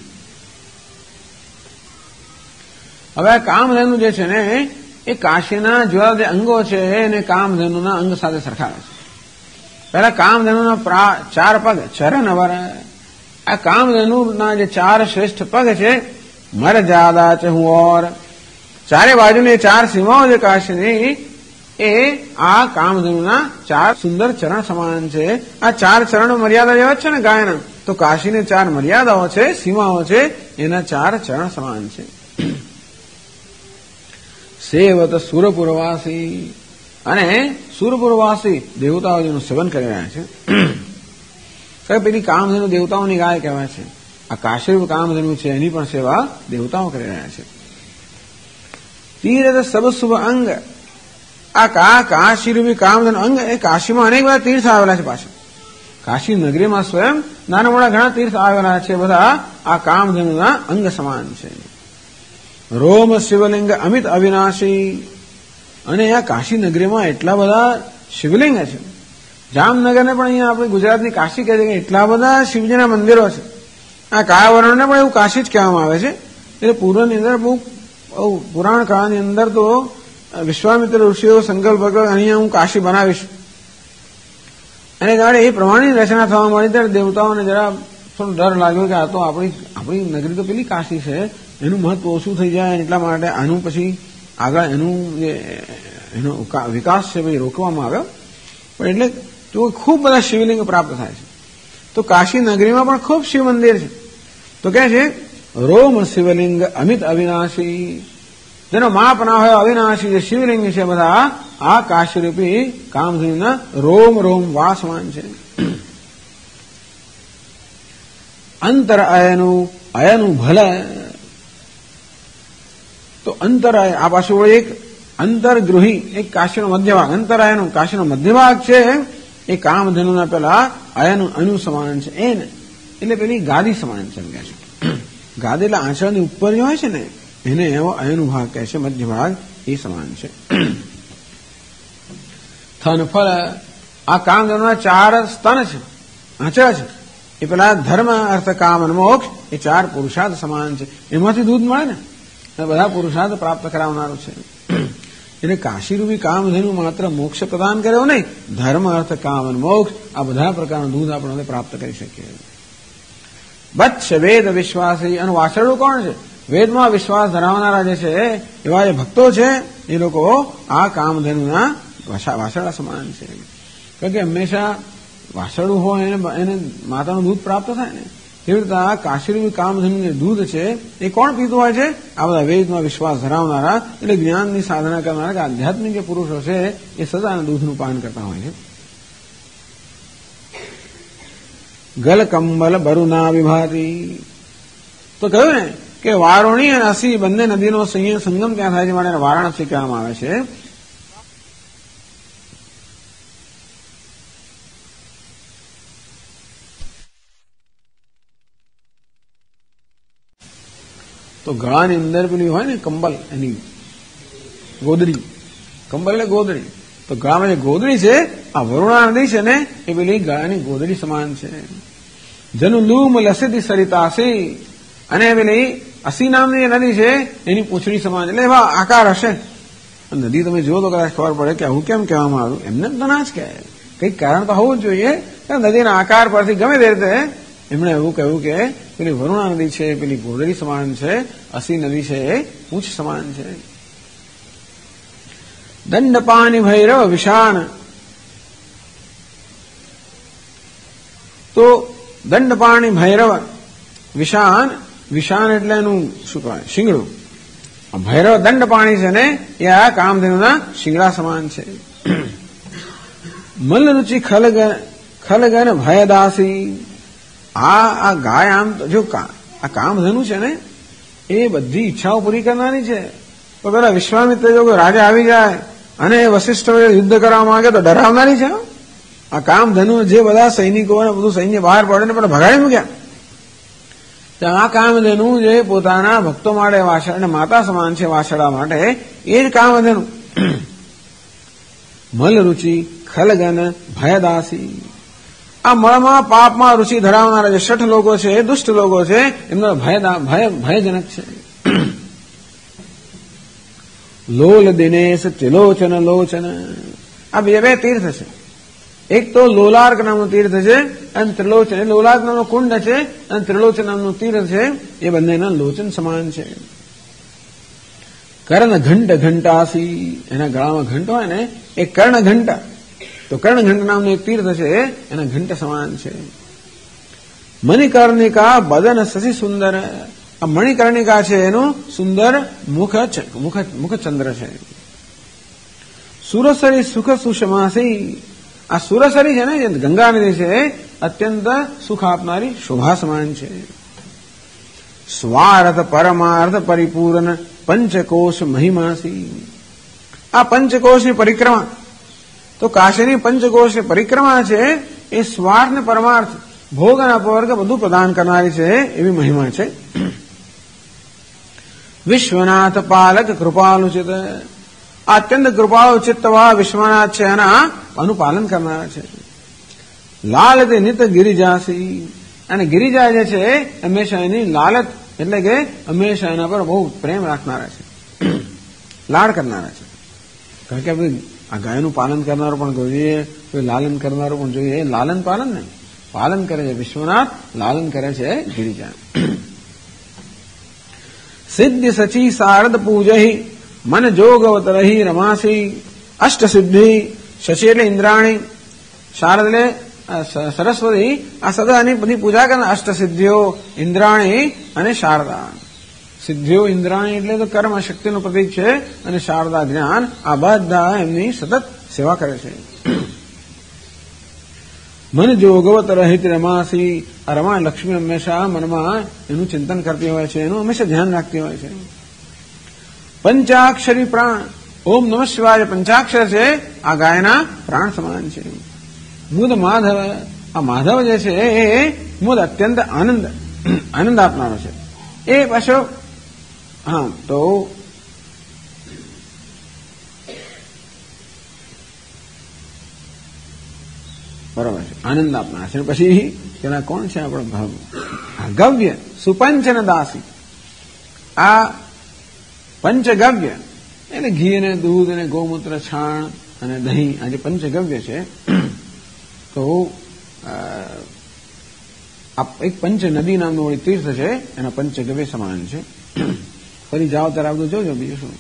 હવે કામધેનુ જે છે ને એ કાશીના જુદા જે અંગો છે એને કામધેનુના અંગ સાથે સરખાવે છે. પહેલા કામધેનુના 4 પગ ચરણ અવર, આ કામધેનુના જે 4 શ્રેષ્ઠ પગ છે મર જાદા ચહુઓર, ચારે બાજુની 4 સીમાઓ જે કાશીની એ આ કામધેનુના 4 સુંદર ચરણ સમાન છે. આ 4 ચરણ મર્યાદા જેવા છે ને ગાયના, તો કાશીને 4 મર્યાદાઓ છે, સીમાઓ છે, એના 4 ચરણ સમાન છે. સેવત સુરપુરવાસી, અને સુરપુરવાસી દેવતાઓ જેનું સેવન કરી રહ્યા છે. પેલી કામધેનુ દેવતાઓની ગાય કહેવાય છે. આ કાશીરૂપ કામધેનુ છે એની પણ સેવા દેવતાઓ કરી રહ્યા છે. તીર્થ સબ શુભ અંગ, આ કાશીરૂપી કામધેનુ અંગ એ કાશીમાં અનેક બધા તીર્થ આવેલા છે. પાછા કાશી નગરીમાં સ્વયં નાના મોટા ઘણા તીર્થ આવેલા છે. બધા આ કામધેનુના અંગ સમાન છે. રોમ શિવલિંગ અમિત અવિનાશી, અને આ કાશી નગરીમાં એટલા બધા શિવલિંગ છે. જામનગરને પણ અહીંયા આપણે ગુજરાતની કાશી કહે છે કે એટલા બધા શિવજીના મંદિરો છે. આ કાયાવરણને પણ એવું કાશી જ કહેવામાં આવે છે. એટલે પૂર્વની અંદર બહુ પુરાણ કાળની અંદર તો વિશ્વામિત્ર ઋષિઓ સંકલ્પ કર્યો અહીંયા હું કાશી બનાવીશ, અને કારણે એ પ્રમાણેની રચના થવા મળી. ત્યારે દેવતાઓને જરા થોડો ડર લાગ્યો કે આ તો આપણી નગરી તો પેલી કાશી છે, એનું મહત્વ ઓછું થઈ જાય, એટલા માટે આનું પછી આગળ એનો વિકાસ છે ભાઈ રોકવામાં આવ્યો. પણ એટલે તો ખૂબ બધા શિવલિંગ પ્રાપ્ત થાય છે. તો કાશી નગરીમાં પણ ખૂબ શિવ મંદિર છે. તો કહે છે રોમ શિવલિંગ અમિત અવિનાશી, જેનો માપ ના હોય અવિનાશી જે શિવલિંગ છે બધા આ કાશીરૂપી કામધેનુના રોમ રોમ વાસમાન છે. અંતર અયનું ભલ, તો અંતરાય આ પાછું એક અંતરગૃહી, એક કાશીનો મધ્ય ભાગ. અંતરાયનું કાશીનો મધ્ય ભાગ છે એ કામધેનુના પેલા અયનું સમાન છે. એને એટલે પેલી ગાદી સમાન છે એમ કહે છે. ગાદી એટલે આંચળની ઉપર જે હોય છે ને એને એવો અયનું ભાગ કહે છે, મધ્ય ભાગ એ સમાન છે. થનફળ, આ કામધેનુના 4 સ્તન છે, આંચળ છે. એ પેલા ધર્મ અર્થ કામ અને મોક્ષ એ 4 પુરુષાર્થ સમાન છે. એમાંથી દૂધ મળે ને બધા પુરુષાર્થ પ્રાપ્ત કરાવનારું છે. એટલે કાશીરૂપી કામધેનુ માત્ર મોક્ષ પ્રદાન કર્યો નહીં, ધર્મ અર્થ કામ અને મોક્ષ આ બધા પ્રકારનું દૂધ આપણે પ્રાપ્ત કરી શકીએ. વત્સ વેદ વિશ્વાસી, અને વાછરડું કોણ છે? વેદમાં વિશ્વાસ ધરાવનારા જે છે એવા જે ભક્તો છે એ લોકો આ કામધેનુના વાછરડા સમાન છે. કારણ કે હંમેશા વાછરડું હોય એને માતાનું દૂધ પ્રાપ્ત થાય ને, એવી રીતે આ કાશીરૂપી કામધેનુ જે દૂધ છે એ કોણ પીતું હોય છે? આ બધા વેદમાં વિશ્વાસ ધરાવનારા, એટલે જ્ઞાનની સાધના કરનારા કે આધ્યાત્મિક જે પુરુષો છે એ સદાના દૂધનું પાન કરતા હોય છે. ગલ કંબલ બરુના વિભાતી, તો કહ્યું ને કે વારુણી અને અસી બંને નદીનો સંગમ ત્યાં થાય છે, માટે વારાણસી કહેવામાં આવે છે. તો ગળાની અંદર પેલી હોય ને કંબલ, એની ગોદડી, કંબલ એટલે ગોદડી. તો ગળામાં જે ગોદડી છે આ વરુણા નદી છે ને એ પેલી ગળાની ગોદડી સમાન છે. જનુ લૂમ લસિત સરિતાસી, અને પેલી અસી નામની જે નદી છે એની પૂંછડી સમાન, એટલે એવા આકાર હશે. નદી તમે જુઓ તો કદાચ ખબર પડે કે આવું કેમ કહેવામાં આવ્યું. એમને તો ના જ કહે, કંઈક કારણ તો હોવું જ જોઈએ. નદીના આકાર પરથી ગમે તે રીતે એમણે એવું કહ્યું કે પેલી વરુણા નદી છે પેલી ગોદડી સમાન છે, અસી નદી છે એ પૂંછ સમાન છે. દંડપાની ભૈરવ વિશાન, તો દંડપાણી ભૈરવ વિશાન, વિશાન એટલે એનું શું કહેવાય શિંગડું. ભૈરવ દંડપાણી છે ને એ આ કામધેનુના શિંગડા સમાન છે. મલરુચિ ખલગન ભયદાસી, આ ગાય આમ જો આ કામધેનુ છે ને એ બધી ઈચ્છાઓ પૂરી કરનારી છે. તો પેલા વિશ્વામિત્ર જો રાજા આવી જાય અને વશિષ્ઠ યુદ્ધ કરવા માંગે તો ડરાવનારી છે. આ કામધેનુ જે બધા સૈનિકો અને બધું સૈન્ય બહાર પડે ને પેલા ભગાડી મૂક્યા. આ કામધેનુ જે પોતાના ભક્તો માટે વાછરડા માતા સમાન છે, વાછરડા માટે એ જ કામધેનુ. મલ રુચિ ખલગન ભયદાસી, આ મળમાં પાપમાં રુચિ ધરાવનારા જે શઠ લોકો છે, દુષ્ટ લોકો છે, એમનો ભયજનક છે. લોલ દિનેશ ત્રિલોચન લોચન, આ બે તીર્થ છે. એક તો લોલાર્ક નામનું તીર્થ છે અને ત્રિલોચન, લોલાર્ક નામનો કુંડ છે અને ત્રિલોચન નામનું તીર્થ છે. એ બંનેના લોચન સમાન છે. કર્ણ ઘંટ ઘંટાસી, એના ગળામાં ઘંટ હોય ને એ કર્ણ ઘંટ, તો કર્ણ ઘંટ નામનું એક તીર્થ છે એના ઘંટ સમાન છે. મણિકર્ણિકા બદન શશી સુંદર, આ મણિકર્ણિકા છે એનું સુંદર મુખચંદ્ર છે. સુરસરી સુખ સુષમાસી, આ સુરસરી છે ને જે ગંગા નદી છે અત્યંત સુખ આપનારી શોભા સમાન છે. સ્વાર્થ પરમાર્થ પરિપૂર્ણ પંચકોશ મહિમાસી, આ પંચકોશની પરિક્રમા, તો કાશીની પંચકોશની પરિક્રમા છે એ સ્વાર્થ ને પરમાર્થ ભોગ અને અપવર્ગ બધું પ્રદાન કરનારી છે એવી મહિમા છે. વિશ્વનાથ પાલક કૃપાલુચિત, અત્યંત કૃપાળુ ચિત્તવા વિશ્વનાથ છે એના અનુપાલન કરનારા છે. લાલત નિત ગિરિજાસી, અને ગિરિજા જે છે હંમેશા એની લાલત એટલે કે હંમેશા એના પર બહુ પ્રેમ રાખનારા છે, લાડ કરનારા છે. કારણ કે આ ગાયનું પાલન કરનારું પણ જોઈએ, કોઈ લાલન કરનારું પણ જોઈએ. લાલન પાલન ને પાલન કરે છે વિશ્વનાથ, લાલન કરે છે ગિરિજા. સિદ્ધિ સચી શારદ પૂજહી મન જોગવત રહી રમાસી, અષ્ટ સિદ્ધિ, શશી એટલે ઇન્દ્રાણી, શારદ એટલે સરસ્વતી, આ સદાની બધી પૂજા કરે. અષ્ટ સિદ્ધિઓ ઇન્દ્રાણી અને શારદા. સિદ્ધિઓ ઇન્દ્રાણી એટલે તો કર્મ શક્તિનું પ્રતીક છે, અને શારદા જ્ઞાન, આ બધા એમની સતત સેવા કરે છે. મન જોગવત રહિત રમાસી, આ રમા લક્ષ્મી હંમેશા મનમાં એનું ચિંતન કરતી હોય છે, એનું હંમેશા ધ્યાન રાખતી હોય છે. પંચાક્ષરી પ્રાણ, ઓમ નમઃ શિવાય પંચાક્ષર છે, આ ગાયના પ્રાણ સમાન છે. મુદ માધવ, આ માધવ જે છે એ મુદ અત્યંત આનંદ આપનારો છે. એ પાછો હા તો બરોબર છે, આનંદ આપનાર છે. પછી પેલા કોણ છે આપણો ગવ્ય સુપંચન દાસી, આ પંચગવ્ય એટલે ઘી અને દૂધ અને ગૌમૂત્ર છાણ અને દહીં, આ જે પંચગવ્ય છે તો આ એક પંચ નદી નામનું વળી તીર્થ છે, એના પંચગવ્ય સમાન છે. ફરી જાઓ ત્યારે આ બધું જોજો. બીજું શું?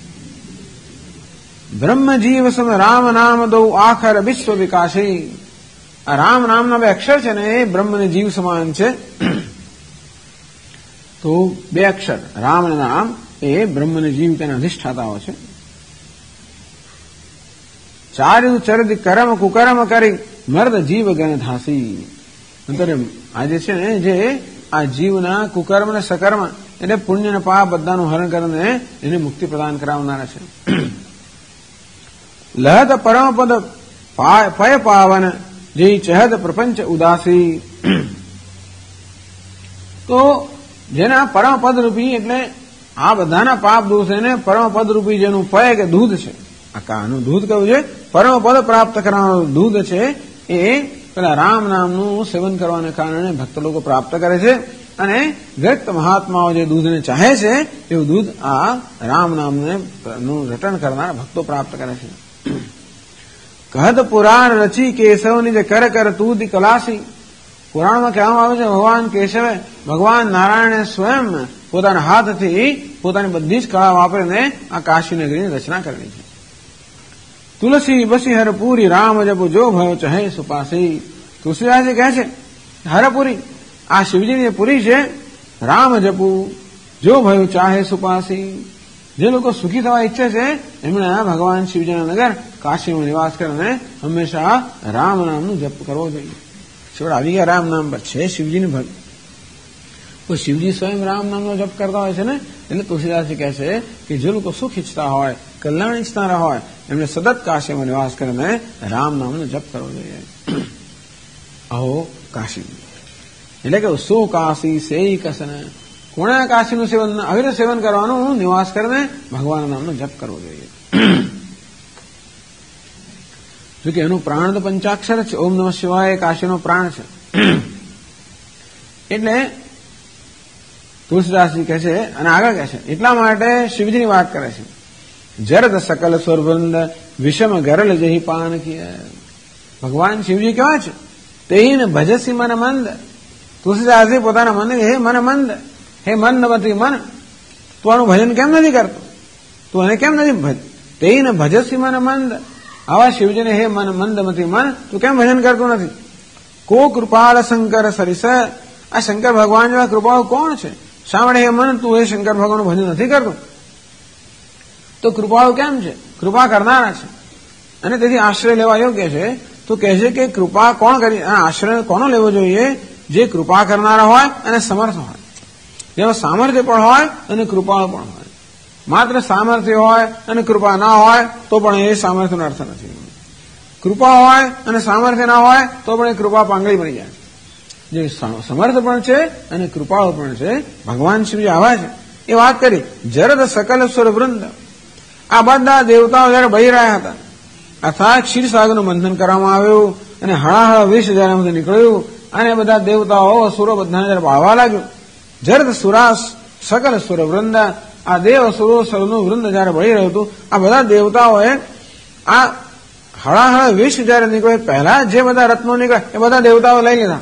બ્રહ્મ જીવ સમ રામ નામ દો આખર વિશ્વ વિકાસી, આ રામ નામના બે અક્ષર છે ને એ બ્રહ્મ અને જીવ સમાન છે. તો બે અક્ષર રામ અને નામ એ બ્રહ્મ અને જીવ તેના અધિષ્ઠાતાઓ છે. ચાર્યુ ચરિત કર્મ કુકર્મ કરી મર્દ જીવ ગણ ધાસી, અંતરે આજે છે ને જે આ જીવના કુકર્મ અને સકર્મ એટલે પુણ્ય અને પાપ બધાનું હરણ કરીને એને મુક્તિ પ્રદાન કરાવનારા છે. લહત પરમપદ પય પાવન જે ચહદ પ્રપંચ ઉદાસી, તો જેના પરમપદ રૂપી એટલે આ બધાના પાપ દૂર થઈને પરમપદ રૂપી જેનું પય કે દૂધ છે, આ કાનું દૂધ કહ્યું છે, પરમપદ પ્રાપ્ત કરવાનું દૂધ છે, એ પેલા રામ નામનું સેવન કરવાને કારણે ભક્ત લોકો પ્રાપ્ત કરે છે. અને વ્યક્ત મહાત્માઓ જે દૂધને ચાહે છે એવું દૂધ આ રામ નામનું રટણ કરનાર ભક્તો પ્રાપ્ત કરે છે. કહત પુરાણ રચી કેશવની જે કર કર તું દી કલાસી, પુરાણમાં કહેવામાં આવે છે ભગવાન કેશવે ભગવાન નારાયણે સ્વયં પોતાના હાથથી પોતાની બધી જ કળા વાપરીને આ કાશી નગરીની રચના કરેલી છે. તુલસી બસી હરપુરી રામ જપુ જો ભયો ચહે સુપાસી, તુલસીદાસજી કહે છે હરપુરી આ શિવજીની પુરી છે, રામ જપુ જો ભયો ચાહે સુપાસી, જે લોકો સુખી થવા ઈચ્છે છે એમણે ભગવાન શિવજીના નગર કાશીમાં નિવાસ કરીને હંમેશા રામ નામનું જપ કરવો જોઈએ. છોડ આવી ગયા રામ નામ પર છે શિવજીની ભક્ત, તો શિવજી સ્વયં રામ નામનો જપ કરતા હોય છે ને, એટલે તુલસીદાસજી કહે છે કે જે લોકો સુખ ઈચ્છતા હોય, કલ્યાણ ઈચ્છતા હોય, એમણે સતત કાશીમાં નિવાસ કરીને રામ નામનો જપ કરવો જોઈએ. અહો કાશી એટલે કે સો કાશી સેઈ કસન, કોણે કાશીનું સેવન અવિરત સેવન કરવાનું, નિવાસ કરીને ભગવાન નામનો જપ કરવો જોઈએ. જોકે એનું પ્રાણ તો પંચાક્ષર છે, ઓમ નમઃ શિવાય કાશીનો પ્રાણ છે. એટલે તુલસીદાસજી કહે છે અને આગળ કહે છે એટલા માટે શિવજીની વાત કરે છે. જરદ સકલ સ્વરવૃંદ વિષમ ગરલ જહી પાન કિય, ભગવાન શિવજી કેવા છે? તેહીને ભજસી મન મંદ, તુલસીદાસજી પોતાના મન હે મન મંદ, હે મન નવતી મન, તું આનું ભજન કેમ નથી કરતો? તું એને કેમ નથી તેઈને ભજસી મન મંદ, આવા શિવજીને હે મન મંદમતી મન તું કેમ ભજન કરતું નથી? કો કૃપાળ શંકર સરિસ, આ શંકર ભગવાન જેવા કૃપાળુ કોણ છે? શા માટે હે મન તું હે શંકર ભગવાનનું ભજન નથી કરતું? તો કૃપાળુ કેમ છે? કૃપા કરનારા છે અને તેથી આશ્રય લેવા યોગ્ય છે. તો કહે છે કે કૃપા કોણ કરી, આશ્રય કોનો લેવો જોઈએ? જે કૃપા કરનારા હોય અને સમર્થ હોય, જેમાં સામર્થ્ય પણ હોય અને કૃપાળુ પણ હોય. માત્ર સામર્થ્ય હોય અને કૃપા ના હોય તો પણ એ સામર્થ્યનો અર્થ નથી. કૃપા હોય અને સામર્થ્ય ના હોય તો પણ એ કૃપા પાંગળી બની જાય. જે સમર્થ પણ છે અને કૃપાળુ પણ છે ભગવાન શિવજી આવા છે. એ વાત કરી જરદ સકલ સુર વૃંદ, આ બધા દેવતાઓ જયારે બહી રહ્યા હતા અર્થાત ક્ષીરસાગરનું મંથન કરવામાં આવ્યું અને હળાહળ વિષ જયારે એમાંથી નીકળ્યું અને બધા દેવતાઓ અસુરો બધાને જયારે બાળવા લાગ્યું. જરદ સુરાસ સકલ સુર વૃંદ, આ દેવ અસુરો સૌનું વૃંદ જયારે બળી રહ્યું હતું, આ બધા દેવતાઓએ આ હળાહળ વિષ જયારે નીકળે પહેલા જે બધા રત્નો નીકળે એ બધા દેવતાઓ લઈ લીધા.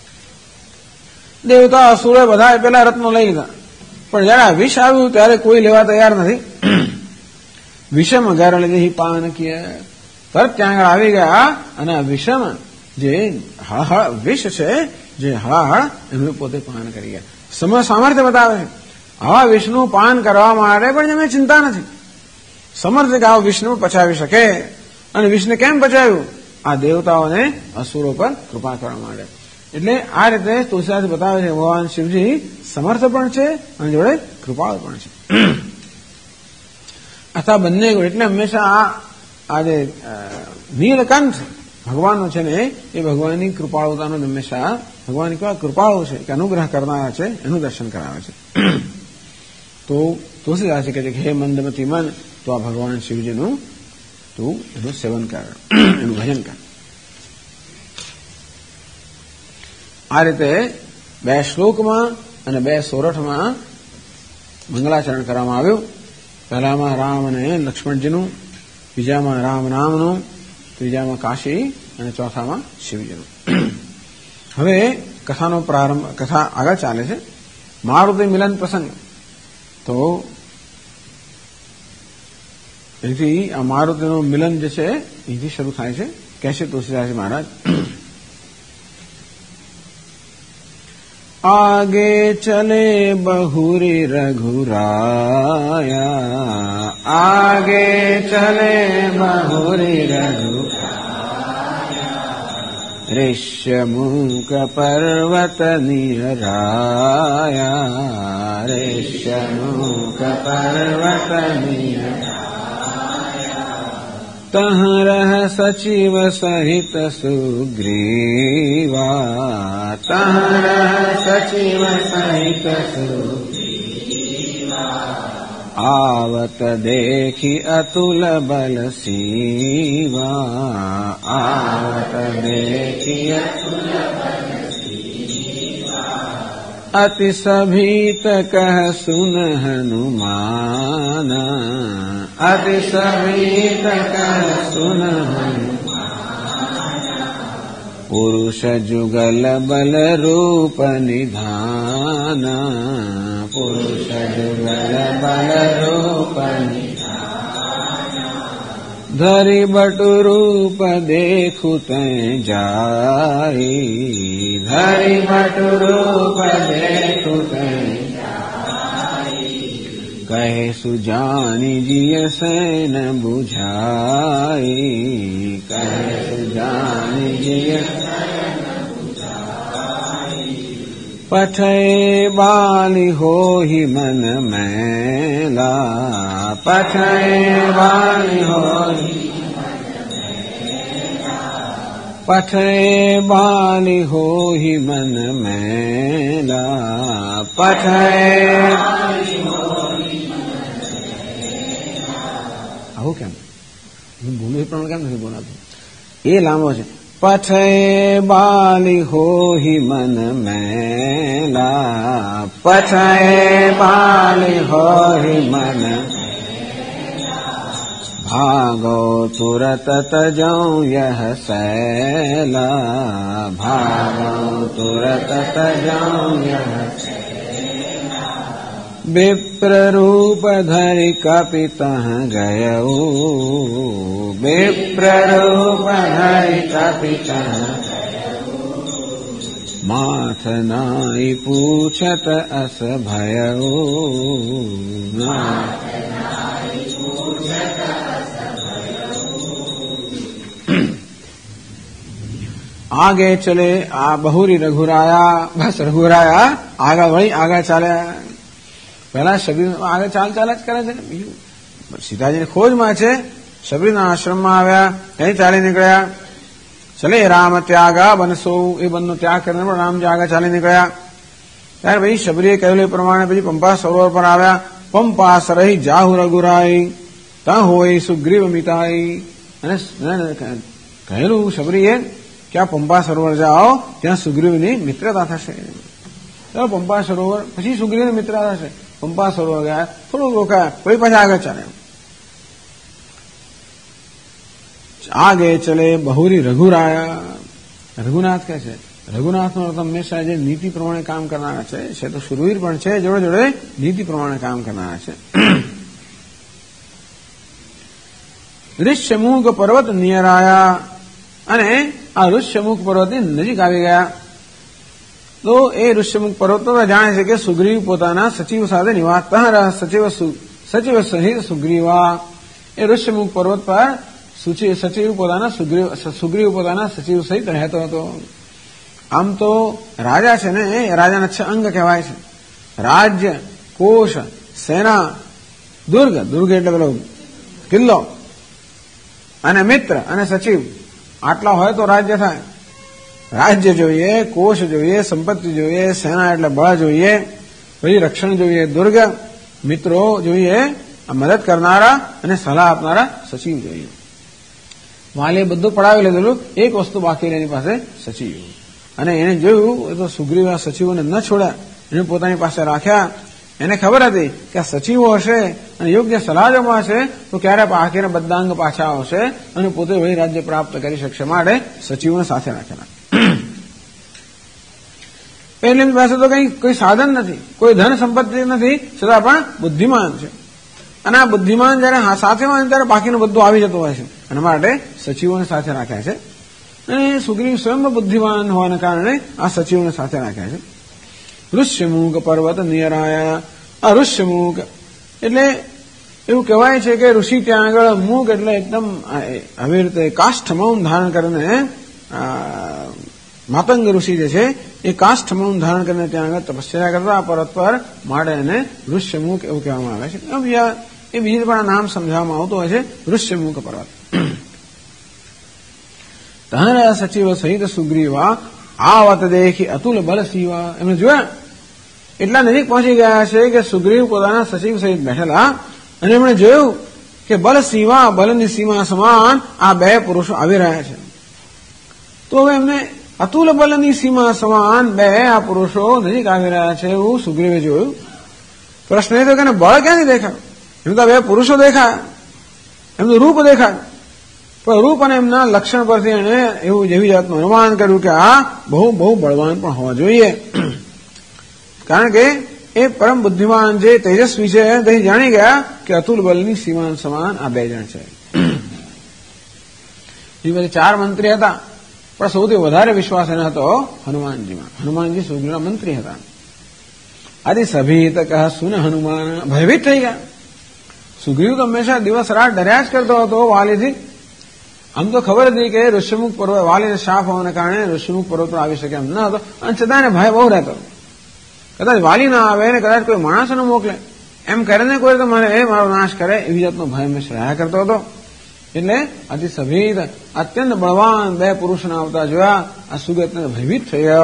દેવતા અસુરોએ બધા પેલા રત્નો લઈ લીધા, પણ જયારે આ વિષ આવ્યું ત્યારે કોઈ લેવા તૈયાર નથી. વિષમ ગારણ લીધે પાન કિય, તરત ત્યાં આગળ આવી ગયા અને આ વિષમ જે હળહળ વિષ છે જે હળાહળ એમનું પોતે પાન કરી ગયા. સામર્થ્ય બતાવે છે. આવા વિષનું પાન કરવા માટે પણ એમને ચિંતા નથી. સમર્થ કે આવા વિષનું પચાવી શકે. અને વિષને કેમ પચાવ્યું? આ દેવતાઓને અસુરો પર કૃપા કરવા માટે. એટલે આ રીતે તુલસીદાસ બતાવે છે ભગવાન શિવજી સમર્થ પણ છે અને જોડે કૃપાળુ પણ છે. અથવા બંને એટલે હંમેશા આ જે નીલકંઠ ભગવાનનો છે ને એ ભગવાનની કૃપાળુતાનો હંમેશા ભગવાન કેવા કૃપાળુ છે કે અનુગ્રહ કરનારા છે એનું દર્શન કરાવે છે. તો તુલસીદાસ કહે છે કે હે મંદમતી મન તો આ ભગવાન શિવજીનું તું એનું સેવન કર, એનું ભજન કર. આ રીતે 2 શ્લોકમાં અને 2 સોરઠમાં મંગલાચરણ કરવામાં આવ્યું. પહેલામાં રામ અને લક્ષ્મણજીનું, બીજામાં રામ નામનું, ત્રીજામાં કાશી અને ચોથામાં શિવજીનું. હવે કથાનો પ્રારંભ, કથા આગળ ચાલે છે. મારુતિ મિલન પ્રસંગ. તો એથી આ મારુતિનું મિલન જે છે એથી શરૂ થાય છે. કહેશે તુલસીદાસજી મહારાજ, आगे चले बहुरी रघुराया, आगे चले बहुरी रघुराया, ऋष्यमूक पर्वत निहराया, ऋष्यमूक पर्वत निहराया, तह रह सचिव सहित सुग्रीवा, तह रह सचिव सहित सुग्रीवा, आवत देखी अतुल बल सीवा, आवत देखी अतुल बल सीवा, अति सभीत कह सुन हनुमान, अति सभीत कह सुन हनुमान, पुरुष जुगल बल रूप निधान, पुरुष जुगल बल रूप निधान, धरि बटु रूप देखु तै जाई, धरि बटु रूप देखु तै जाई, कहे सुजानि जिय सैन बुझाई, कहे सुजानि जिय सैन बुझाई, पठय बाली होहि मन मैला, पठय बाली होहि मन मैला, पठय बाली होहि मन मैला, पठय बाली होहि આવું કેમ ભૂમિ પ્રમાણ કેમ નથી બોલાતું? એ લાંબો છે. પઠય બાલી હોહિ મન મેલા, પઠય બાલી હોહિ મન ભાગો તુરત તજૌ યહ શૈલા, ભાગો તુરત તજૌ યહ विप्ररूप धरि कपितः गयौ विप्ररूप धरि कपितः माथ नाई पूछत अस भयौ आगे चले आ बहुरी रघुराया बस रघुराया आगा वही आगा चाल्या પહેલા શબરી આગળ ચાલ જ કરે છે બીજું સીતાજીની ખોજમાં છે શબરીના આશ્રમમાં આવ્યા ત્યાં ચાલી નીકળ્યા ચલે રામ ત્યાગા બનસો એ બનનો ત્યાગ કરીને પણ રામજી આગળ ચાલી નીકળ્યા ત્યારે ભાઈ શબરીએ કહેલું એ પ્રમાણે પછી પંપા સરોવર પર આવ્યા પંપા સરહી જાહુ રઘુરાઈ ત્યાં હોય સુગ્રીવ મિતાઈ અને કહેલું શબરીએ કે આ પંપા સરોવર જાઓ ત્યાં સુગ્રીવની મિત્રતા થશે ચાલો પંપા સરોવર પછી સુગ્રીવની મિત્રતા થશે પંપા સરોવર ગયા થોડું રોકાયા પછી પાછા આગળ ચાલે આગે ચલે બહુરી રઘુરાયા રઘુનાથ કહે છે રઘુનાથનો અર્થ હંમેશા જે નીતિ પ્રમાણે કામ કરનારા છે તો શુરવીર પણ છે જોડે જોડે નીતિ પ્રમાણે કામ કરનારા છે ઋષ્યમુખ પર્વત નિયરાયા અને આ ઋષ્યમુખ પર્વતની નજીક આવી ગયા તો એ ઋષ્યમુખ પર્વત તો જાણે છે કે સુગ્રીવ પોતાના સચિવ સાથે નિવાસ સચિવ સહિત સુગ્રીવા એ ઋષ્યમુખ પર્વત પર સુગ્રીવ પોતાના સચિવ સહિત રહેતો હતો આમ તો રાજા છે ને એ રાજાના 6 અંગ કહેવાય છે રાજ્ય કોશ સેના દુર્ગ એટલે પેલો કિલ્લો અને મિત્ર અને સચિવ આટલા હોય તો રાજ્ય થાય રાજ્ય જોઈએ કોષ જોઈએ સંપત્તિ જોઈએ સેના એટલે બળ જોઈએ પછી રક્ષણ જોઈએ દુર્ગ મિત્રો જોઈએ મદદ કરનારા અને સલાહ આપનારા સચિવ જોઈએ વાલે બધું પડાવી લીધેલું એક વસ્તુ બાકી રહી એની પાસે સચિવ અને એને જોયું એ તો સુગ્રીવ આ સચિવોને ન છોડ્યા એને પોતાની પાસે રાખ્યા એને ખબર હતી કે આ સચિવો હશે અને યોગ્ય સલાહ જો હશે તો ક્યારે આખીને બધા અંગ પાછા આવશે અને પોતે વહી રાજ્ય પ્રાપ્ત કરી શકશે માટે સચિવોને સાથે રાખેલા પહેલી પાસે તો કોઈ સાધન નથી કોઈ ધન સંપત્તિ નથી છતાં પણ બુદ્ધિમાન છે અને આ બુદ્ધિમાન જયારે સાથે હોય ત્યારે બાકીનું બધું આવી જતું હોય છે અને માટે સચિવોને સાથે રાખ્યા છે અને સુગ્રીવ સ્વયં બુદ્ધિમાન હોવાને કારણે આ સચિવોને સાથે રાખ્યા છે ઋષ્યમુખ પર્વત નિયરાયા આ ઋષ્યમુખ એટલે એવું કહેવાય છે કે ઋષિ ત્યાં આગળ મુખ એટલે એકદમ આવી રીતે કાષ્ઠ મૌન ધારણ કરીને માતંગ ઋષિ જે છે એ કાષ્ઠ મૌન ધારણ કરીને ત્યાં આગળ તપસ્યા કરતા આ પર્વત પર માટે એને ઋષ્યમુખ એવું કહેવામાં આવે છે એ બીજી પણ નામ સમજાવવામાં આવતું હોય છે ઋષ્યમુખ પર્વત તહરા સચિવ સહિત સુગ્રીવા આવત દેખી અતુલ બલ સીવા એમને જોયા એટલા નજીક પહોંચી ગયા છે કે સુગ્રીવ પોતાના સચિવ સહિત બેઠેલા અને એમણે જોયું કે બલ સીમા બલની સીમા સમાન આ બે પુરુષો આવી રહ્યા છે તો હવે એમને અતુલ બલની સીમા સમાન બે આ પુરુષો નજીક આવી રહ્યા છે એવું સુગ્રીવે જોયું પ્રશ્ન એ તો કે બળ ક્યાંથી દેખાય એમ તો બે પુરુષો દેખાય એમનું રૂપ દેખાય પણ રૂપ અને એમના લક્ષણ પરથી એને એવું જેવી જાતનું અનુમાન કર્યું કે આ બહુ બહુ બળવાન પણ હોવા જોઈએ કારણ કે એ પરમ બુદ્ધિમાન જે તેજસ્વી છે તે જાણી ગયા કે અતુલ બલની સીમા સમાન આ બે જણ છે એ બધા 4 મંત્રી હતા પણ સૌથી વધારે વિશ્વાસ એને હતો હનુમાનજીમાં હનુમાનજી સુગ્રીવના મંત્રી હતા આદિ સભીત કહા સુન હનુમાન ભયભીત થઈ ગયા સુગ્રીવ તો હંમેશા દિવસ રાત ડર્યા જ કરતો હતો વાલીથી આમ તો ખબર હતી કે ઋષ્યમુખ પર્વત વાલીને શાપ હોવાને કારણે ઋષ્યમુખ પર્વત પર આવી શકે એમ ન હતો અને છતાં એને ભય બહુ રહેતો કદાચ વાલી ના આવે ને કદાચ કોઈ માણસને મોકલે એમ કરીને કોઈ તો મને એ મારો નાશ કરે એવી જાતનો ભય હંમેશા રહ્યા કરતો હતો એટલે અતિ સભીત અત્યંત બળવાન બે પુરુષના આવતા જોયા આ સુગતને ભયભીત થઈ ગયો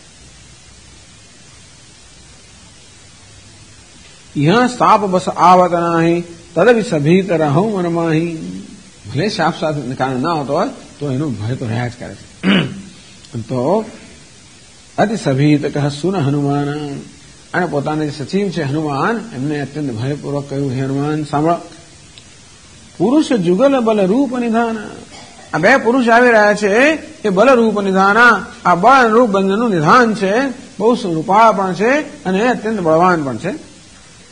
યહ સાપ બસ આવત નહીં તદભી સભીત રહું મનમાહી ભલે સાપ સાથે કારણે ના આવતો હોય તો એનો ભય તો રહ્યા જ કરે છે તો અતિ સભીત કહ સુન હનુમાન અને પોતાના જે સચિવ છે હનુમાન એમને અત્યંત ભયપૂર્વક કહ્યું હે હનુમાન સાંભળો પુરુષ જુગલ બલ રૂપ નિધાન આ બે પુરુષ આવી રહ્યા છે એ બલ રૂપ નિધાન આ બળ અને રૂપ બંનેનું નિધાન છે બહુ રૂપાળ પણ છે અને અત્યંત બળવાન પણ છે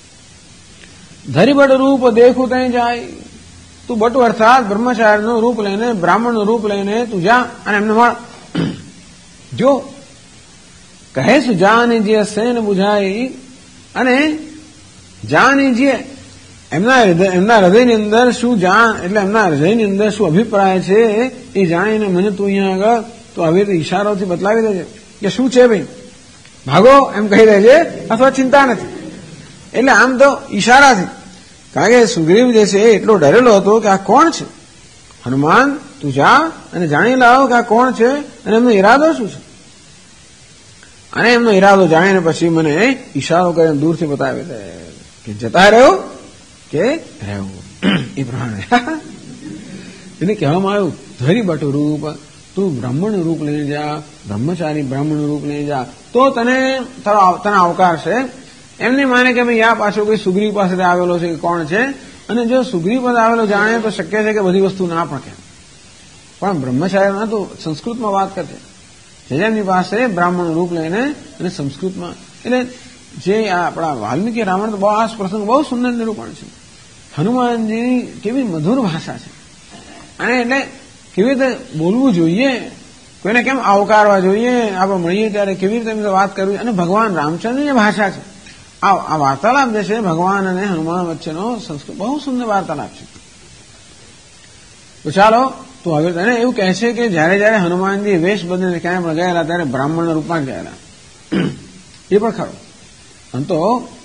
ધરી બટ રૂપ દેખું તઈ જાય. તું બટુ અર્થાત બ્રહ્મચારીનું રૂપ લઈને, બ્રાહ્મણનું રૂપ લઈને તું જા અને એમને મળ. જો કહે શું જાનીજીએ સેન બુઝાઈ, અને જાનીજીએ એમના હૃદયની અંદર શું જાણ, એટલે એમના હૃદયની અંદર શું અભિપ્રાય છે એ જાણીને મને તું અહીંયા આગળ તો આવી રીતે ઈશારોથી બતલાવી દેજે કે શું છે ભાઈ, ભાગો એમ કહી દેજે, અથવા ચિંતા નથી. એટલે આમ તો ઈશારાથી, કારણ કે સુગ્રીવ જે છે એટલો ડરેલો હતો કે આ કોણ છે. હનુમાન તું જા અને જાણી લાવો કે આ કોણ છે અને એમનો ઈરાદો શું છે. અને એમનો ઈરાદો જાણીને પછી મને ઈશારો કરીને દૂરથી બતાવી દે કે જતા રહ્યો કે રહેવું. એ પ્રમાણે એને કહેવામાં આવ્યું ધરી બટુ રૂપ, તું બ્રાહ્મણનું રૂપ લઈને જા, બ્રહ્મચારી બ્રાહ્મણનું રૂપ લઈને જા, તો તને અવકાર છે. એમને માને કે ભાઈ આ પાછો કોઈ સુગ્રીવ પાસેથી આવેલો છે કે કોણ છે, અને જો સુગ્રીવ પાસે આવેલો જાણે તો શક્ય છે કે બધી વસ્તુ ના પણ કહે. પણ બ્રહ્મચારીના તો સંસ્કૃતમાં વાત કરશે, જેમની પાસે બ્રાહ્મણ રૂપ લઈને અને સંસ્કૃતમાં. એટલે જે આપણા વાલ્મીકી રામાયણ તો બહુ આ પ્રસંગ બહુ સુંદર નિરૂપણ છે. હનુમાનજીની કેવી મધુર ભાષા છે, અને એટલે કેવી રીતે બોલવું જોઈએ, કોઈને કેમ આવકારવા જોઈએ, આપણે મળીએ ત્યારે કેવી રીતે વાત કરવી, અને ભગવાન રામચંદ્રની ભાષા છે. આ વાર્તાલાપ જે છે ભગવાન અને હનુમાન વચ્ચેનો સંસ્કૃત બહુ સુંદર વાર્તાલાપ છે. તો ચાલો, તો હવે તને એવું કહે છે કે જયારે હનુમાનજી વેશ બદલીને ક્યાંય પણ ગયેલા ત્યારે બ્રાહ્મણના રૂપમાં જ ગયેલા. એ પણ ખરું. આમ તો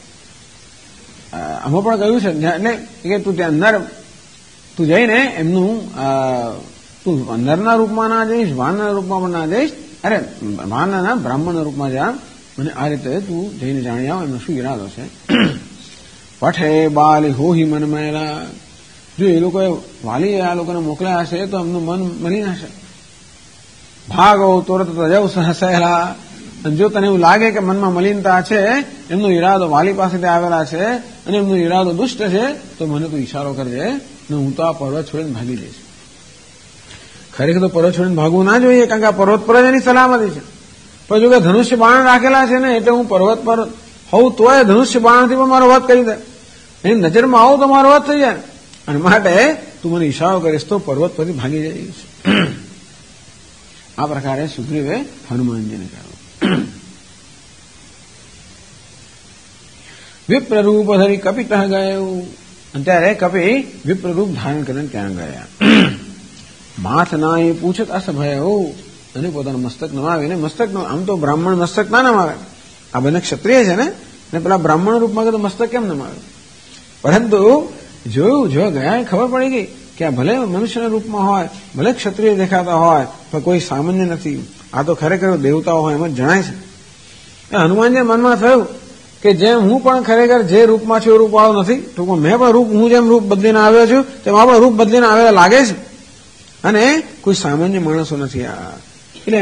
આમાં પણ કહ્યું છે એટલે કે તું ત્યાં અંદર તું જઈને એમનું તું અંદરના રૂપમાં ના જઈશ, વાનના રૂપમાં પણ ના જઈશ, અરે વાનના બ્રાહ્મણના રૂપમાં જા, અને આ રીતે તું જઈને જાણી આવ એમનો શું ઈરાદો છે. પઠે બાલી હોહી મન મેલા, જો એ લોકોએ વાલી આ લોકોને મોકલ્યા હશે તો એમનું મન મળી હશે. ભાગો તુરત તજવ સહસેલા, અને જો તને એવું લાગે કે મનમાં મલિનતા છે, એમનો ઈરાદો વાલી પાસેથી આવેલા છે અને એમનો ઈરાદો દુષ્ટ છે, તો મને તું ઈશારો કરજે ને હું તો આ પર્વત છોડીને ભાગી જઈશ. ખરેખર તો પર્વત છોડીને ભાગવું ના જોઈએ, કારણ કે આ પર્વત પર જ એની સલામતી છે. પણ જો કે ધનુષ્ય બાણ રાખેલા છે ને, એટલે હું પર્વત પર હોઉં તોય ધનુષ્ય બાણથી પણ મારો વધ કરી દે, એની નજરમાં આવું તો મારો વધ થઈ જાય. અને માટે તું મને ઈશારો કરીશ તો પર્વત પરથી ભાગી જઈશ. આ પ્રકારે સુગ્રીવે હનુમાનજીને કહ્યું. વિપ્રરૂપ ધરી કપિ તહ ગયું, ત્યારે કપિ વિપ્રરૂપ ધારણ કરીને ત્યાં ગયા. માથ ના એ પૂછત અસ ભય, અને પોતાનું મસ્તક નમાવીને, મસ્તક આમ તો બ્રાહ્મણ મસ્તક ના નમાવે, આ બંને ક્ષત્રિય છે ને પેલા બ્રાહ્મણ રૂપમાં તો મસ્તક કેમ નમાવે. પરંતુ જોયું જો ગયા ખબર પડી ગઈ કે આ ભલે મનુષ્યના રૂપમાં હોય, ભલે ક્ષત્રિય દેખાતા હોય, પણ કોઈ સામાન્ય નથી, આ તો ખરેખર દેવતાઓ હોય એમ જ જણાય છે. હનુમાનજી મનમાં થયું કે જેમ હું પણ ખરેખર જે રૂપમાં છું એ રૂપવાળો નથી, ટૂંકમાં મેં પણ હું જેમ રૂપ બદલીને આવ્યો છું તેમ આ પણ રૂપ બદલીને આવેલા લાગે છે, અને કોઈ સામાન્ય માણસો નથી આ. એટલે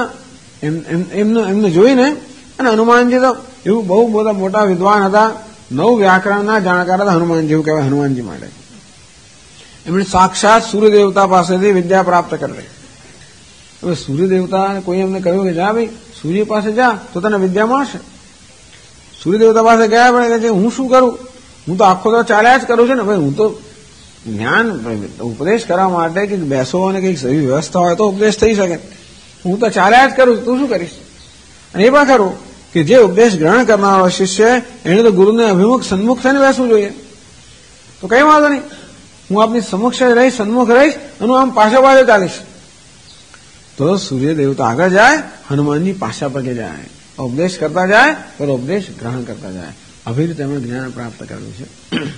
એમને જોઈને, અને હનુમાનજી તો એવું બહુ બધા મોટા વિદ્વાન હતા, 9 વ્યાકરણના જાણકાર હતા હનુમાનજી, એવું કહેવાય હનુમાનજી માટે. એમણે સાક્ષાત સૂર્યદેવતા પાસેથી વિદ્યા પ્રાપ્ત કરી. હવે સૂર્યદેવતા કોઈ એમને કહ્યું કે જા ભાઈ સૂર્ય પાસે જા તો તને વિદ્યા મળશે. સૂર્યદેવતા પાસે ગયા પણ કે હું શું કરું, હું તો આખો તો ચાલ્યા જ કરું છું ને ભાઈ, હું તો જ્ઞાન ઉપદેશ કરવા માટે કે બેસો અને કંઈક એવી વ્યવસ્થા હોય તો ઉપદેશ થઈ શકે, હું તો ચાલ્યા જ કરું, તું શું કરીશ. અને એ પણ ખરું કે જે ઉપદેશ ગ્રહણ કરનારો શિષ્ય એને તો ગુરુને અભિમુખ સન્મુખ થઈને બેસવું જોઈએ. તો કઈ વાંધો નહીં, હું આપની સમક્ષ રહીશ, સન્મુખ રહીશ, અને આમ પાછા પાછળ ચાલીશ. તો સૂર્ય દેવતા આગળ જાય, હનુમાનજી પાછા પગે જાય, ઉપદેશ કરતા જાય, પર ઉપદેશ ગ્રહણ કરતા જાય. આવી રીતે એમણે જ્ઞાન પ્રાપ્ત કર્યું છે.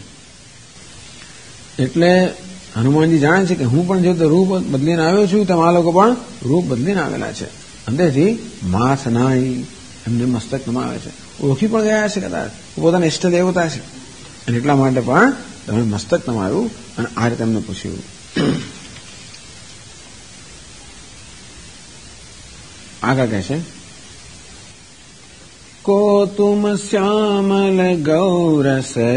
એટલે હનુમાનજી જાણે છે કે હું પણ જે રૂપ બદલીને આવ્યો છું તેમ આ લોકો પણ રૂપ બદલીને આવેલા છે. અંદરથી માથ નાઈ એમને મસ્તક નમાવે છે, ઓળખી પણ ગયા છે કદાચ પોતાના ઇષ્ટ દેવતા છે, અને એટલા માટે પણ તમે મસ્તક નમાવ્યું અને આ રીતે એમને પૂછ્યું. આગળ કહે છે કો તુમ શ્યામલ ગૌર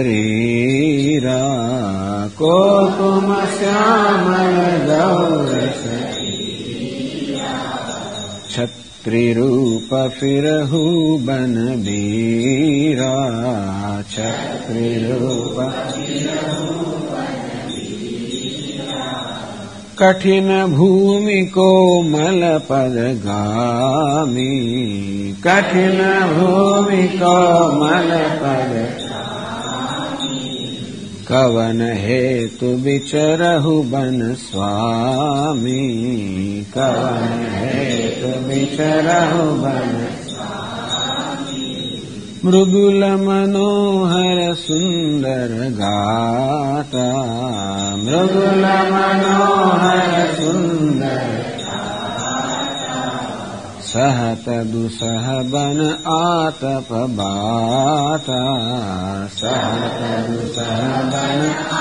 શરીરા, કો તુમ શ્યામલ ગૌર શરીરા, क्षत्रि रूप फिरहु बन बीरा, क्षत्रि रूप कठिन भूमि कोमल पद गामी, कठिन भूमि कोमल पद कवन हेतु विचरहु बन स्वामी, कवन हेतु विचरहु बन मृदुल मनोहर सुंदर गाता, मृदुल मनोहर सुंदर सहत दुसह बन आतप बाता, सहत दुसह बन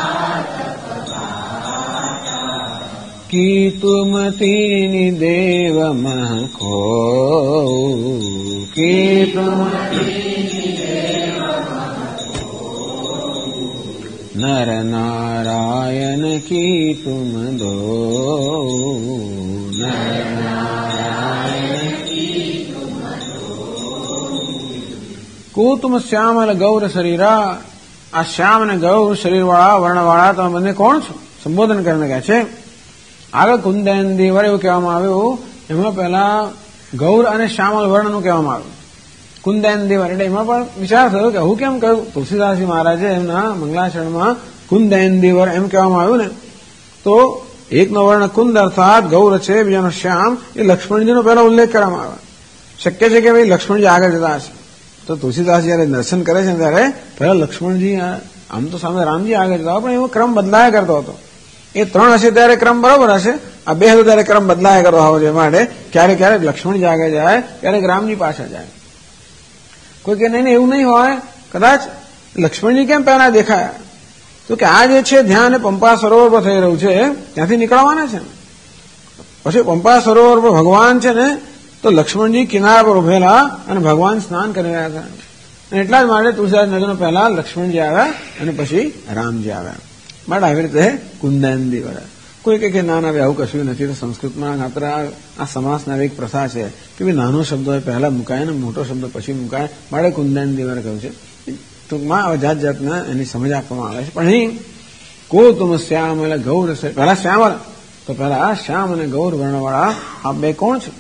की तुम तीनि देव मह को, की तुम नर नारायण की तुम दो, नर नारायण की तुम दो। को तुम श्यामल गौर शरीरा, आ श्याम ने गौर शरीर वाला वर्ण वाला તમે બંને કોણ છો? સંબોધન કરીને કહે છે. આગળ કુંદેન્દી વર એવું કહેવામાં આવ્યું, એમાં પહેલા ગૌર અને શ્યામલ વર્ણનું કહેવામાં આવ્યું. કુંદેન્દી વર એટલે એમાં પણ વિચાર થયો કે હું કેમ કહ્યું? તુલસીદાસજી મહારાજે એમના મંગલાચરણમાં કુંદેન્દી વર એમ કહેવામાં આવ્યું ને, તો એકનો વર્ણ કુંદ અર્થાત ગૌર છે, બીજાનો શ્યામ, એ લક્ષ્મણજીનો પહેલો ઉલ્લેખ કરવામાં આવે. શક્ય છે કે ભાઈ લક્ષ્મણજી આગળ જતા હશે, તો તુલસીદાસ જયારે દર્શન કરે છે ત્યારે પહેલા લક્ષ્મણજી, આમ તો સામે રામજી આગળ જતા, પણ એવો ક્રમ બદલાયા કરતો હતો. એ ત્રણ હશે ત્યારે ક્રમ બરોબર હશે, આ બે હતો ત્યારે ક્રમ બદલાયા કરતો હોવો જોઈએ. માટે ક્યારેક ક્યારેક લક્ષ્મણજી આગળ જાય, ક્યારેક રામજી પાછળ જાય. કોઈ કે નહીં એવું નહીં હોય, કદાચ લક્ષ્મણજી કેમ પહેલા દેખાયા? તો કે આ જે છે ધ્યાન એ પંપા સરોવર પર થઈ રહ્યું છે, ત્યાંથી નીકળવાના છે. પછી પંપા સરોવર પર ભગવાન છે ને, તો લક્ષ્મણજી કિનારા પર ઉભેલા અને ભગવાન સ્નાન કરી રહ્યા હતા. અને એટલા જ માટે તુલસીદાસ નગર પહેલા લક્ષ્મણજી આવ્યા અને પછી રામજી આવ્યા. માટે આવી રીતે કુંદેન્દી વડા. કોઈ કે ના ના આવું કશું નથી, તો સંસ્કૃતમાં માત્ર આ સમાસના એક પ્રથા છે કે ભાઈ નાનો શબ્દ પહેલા મુકાય ને મોટો શબ્દ પછી મુકાય. માટે કુંદેન્દી વડા કહ્યું છે. ટૂંકમાં જાત જાતના એની સમજ આપવામાં આવે છે. પણ અહીં કો તુમ શ્યામ એટલે ગૌર છે, પહેલા શ્યામલ, તો પહેલા શ્યામ અને ગૌર વર્ણવાળા આ બે કોણ છે?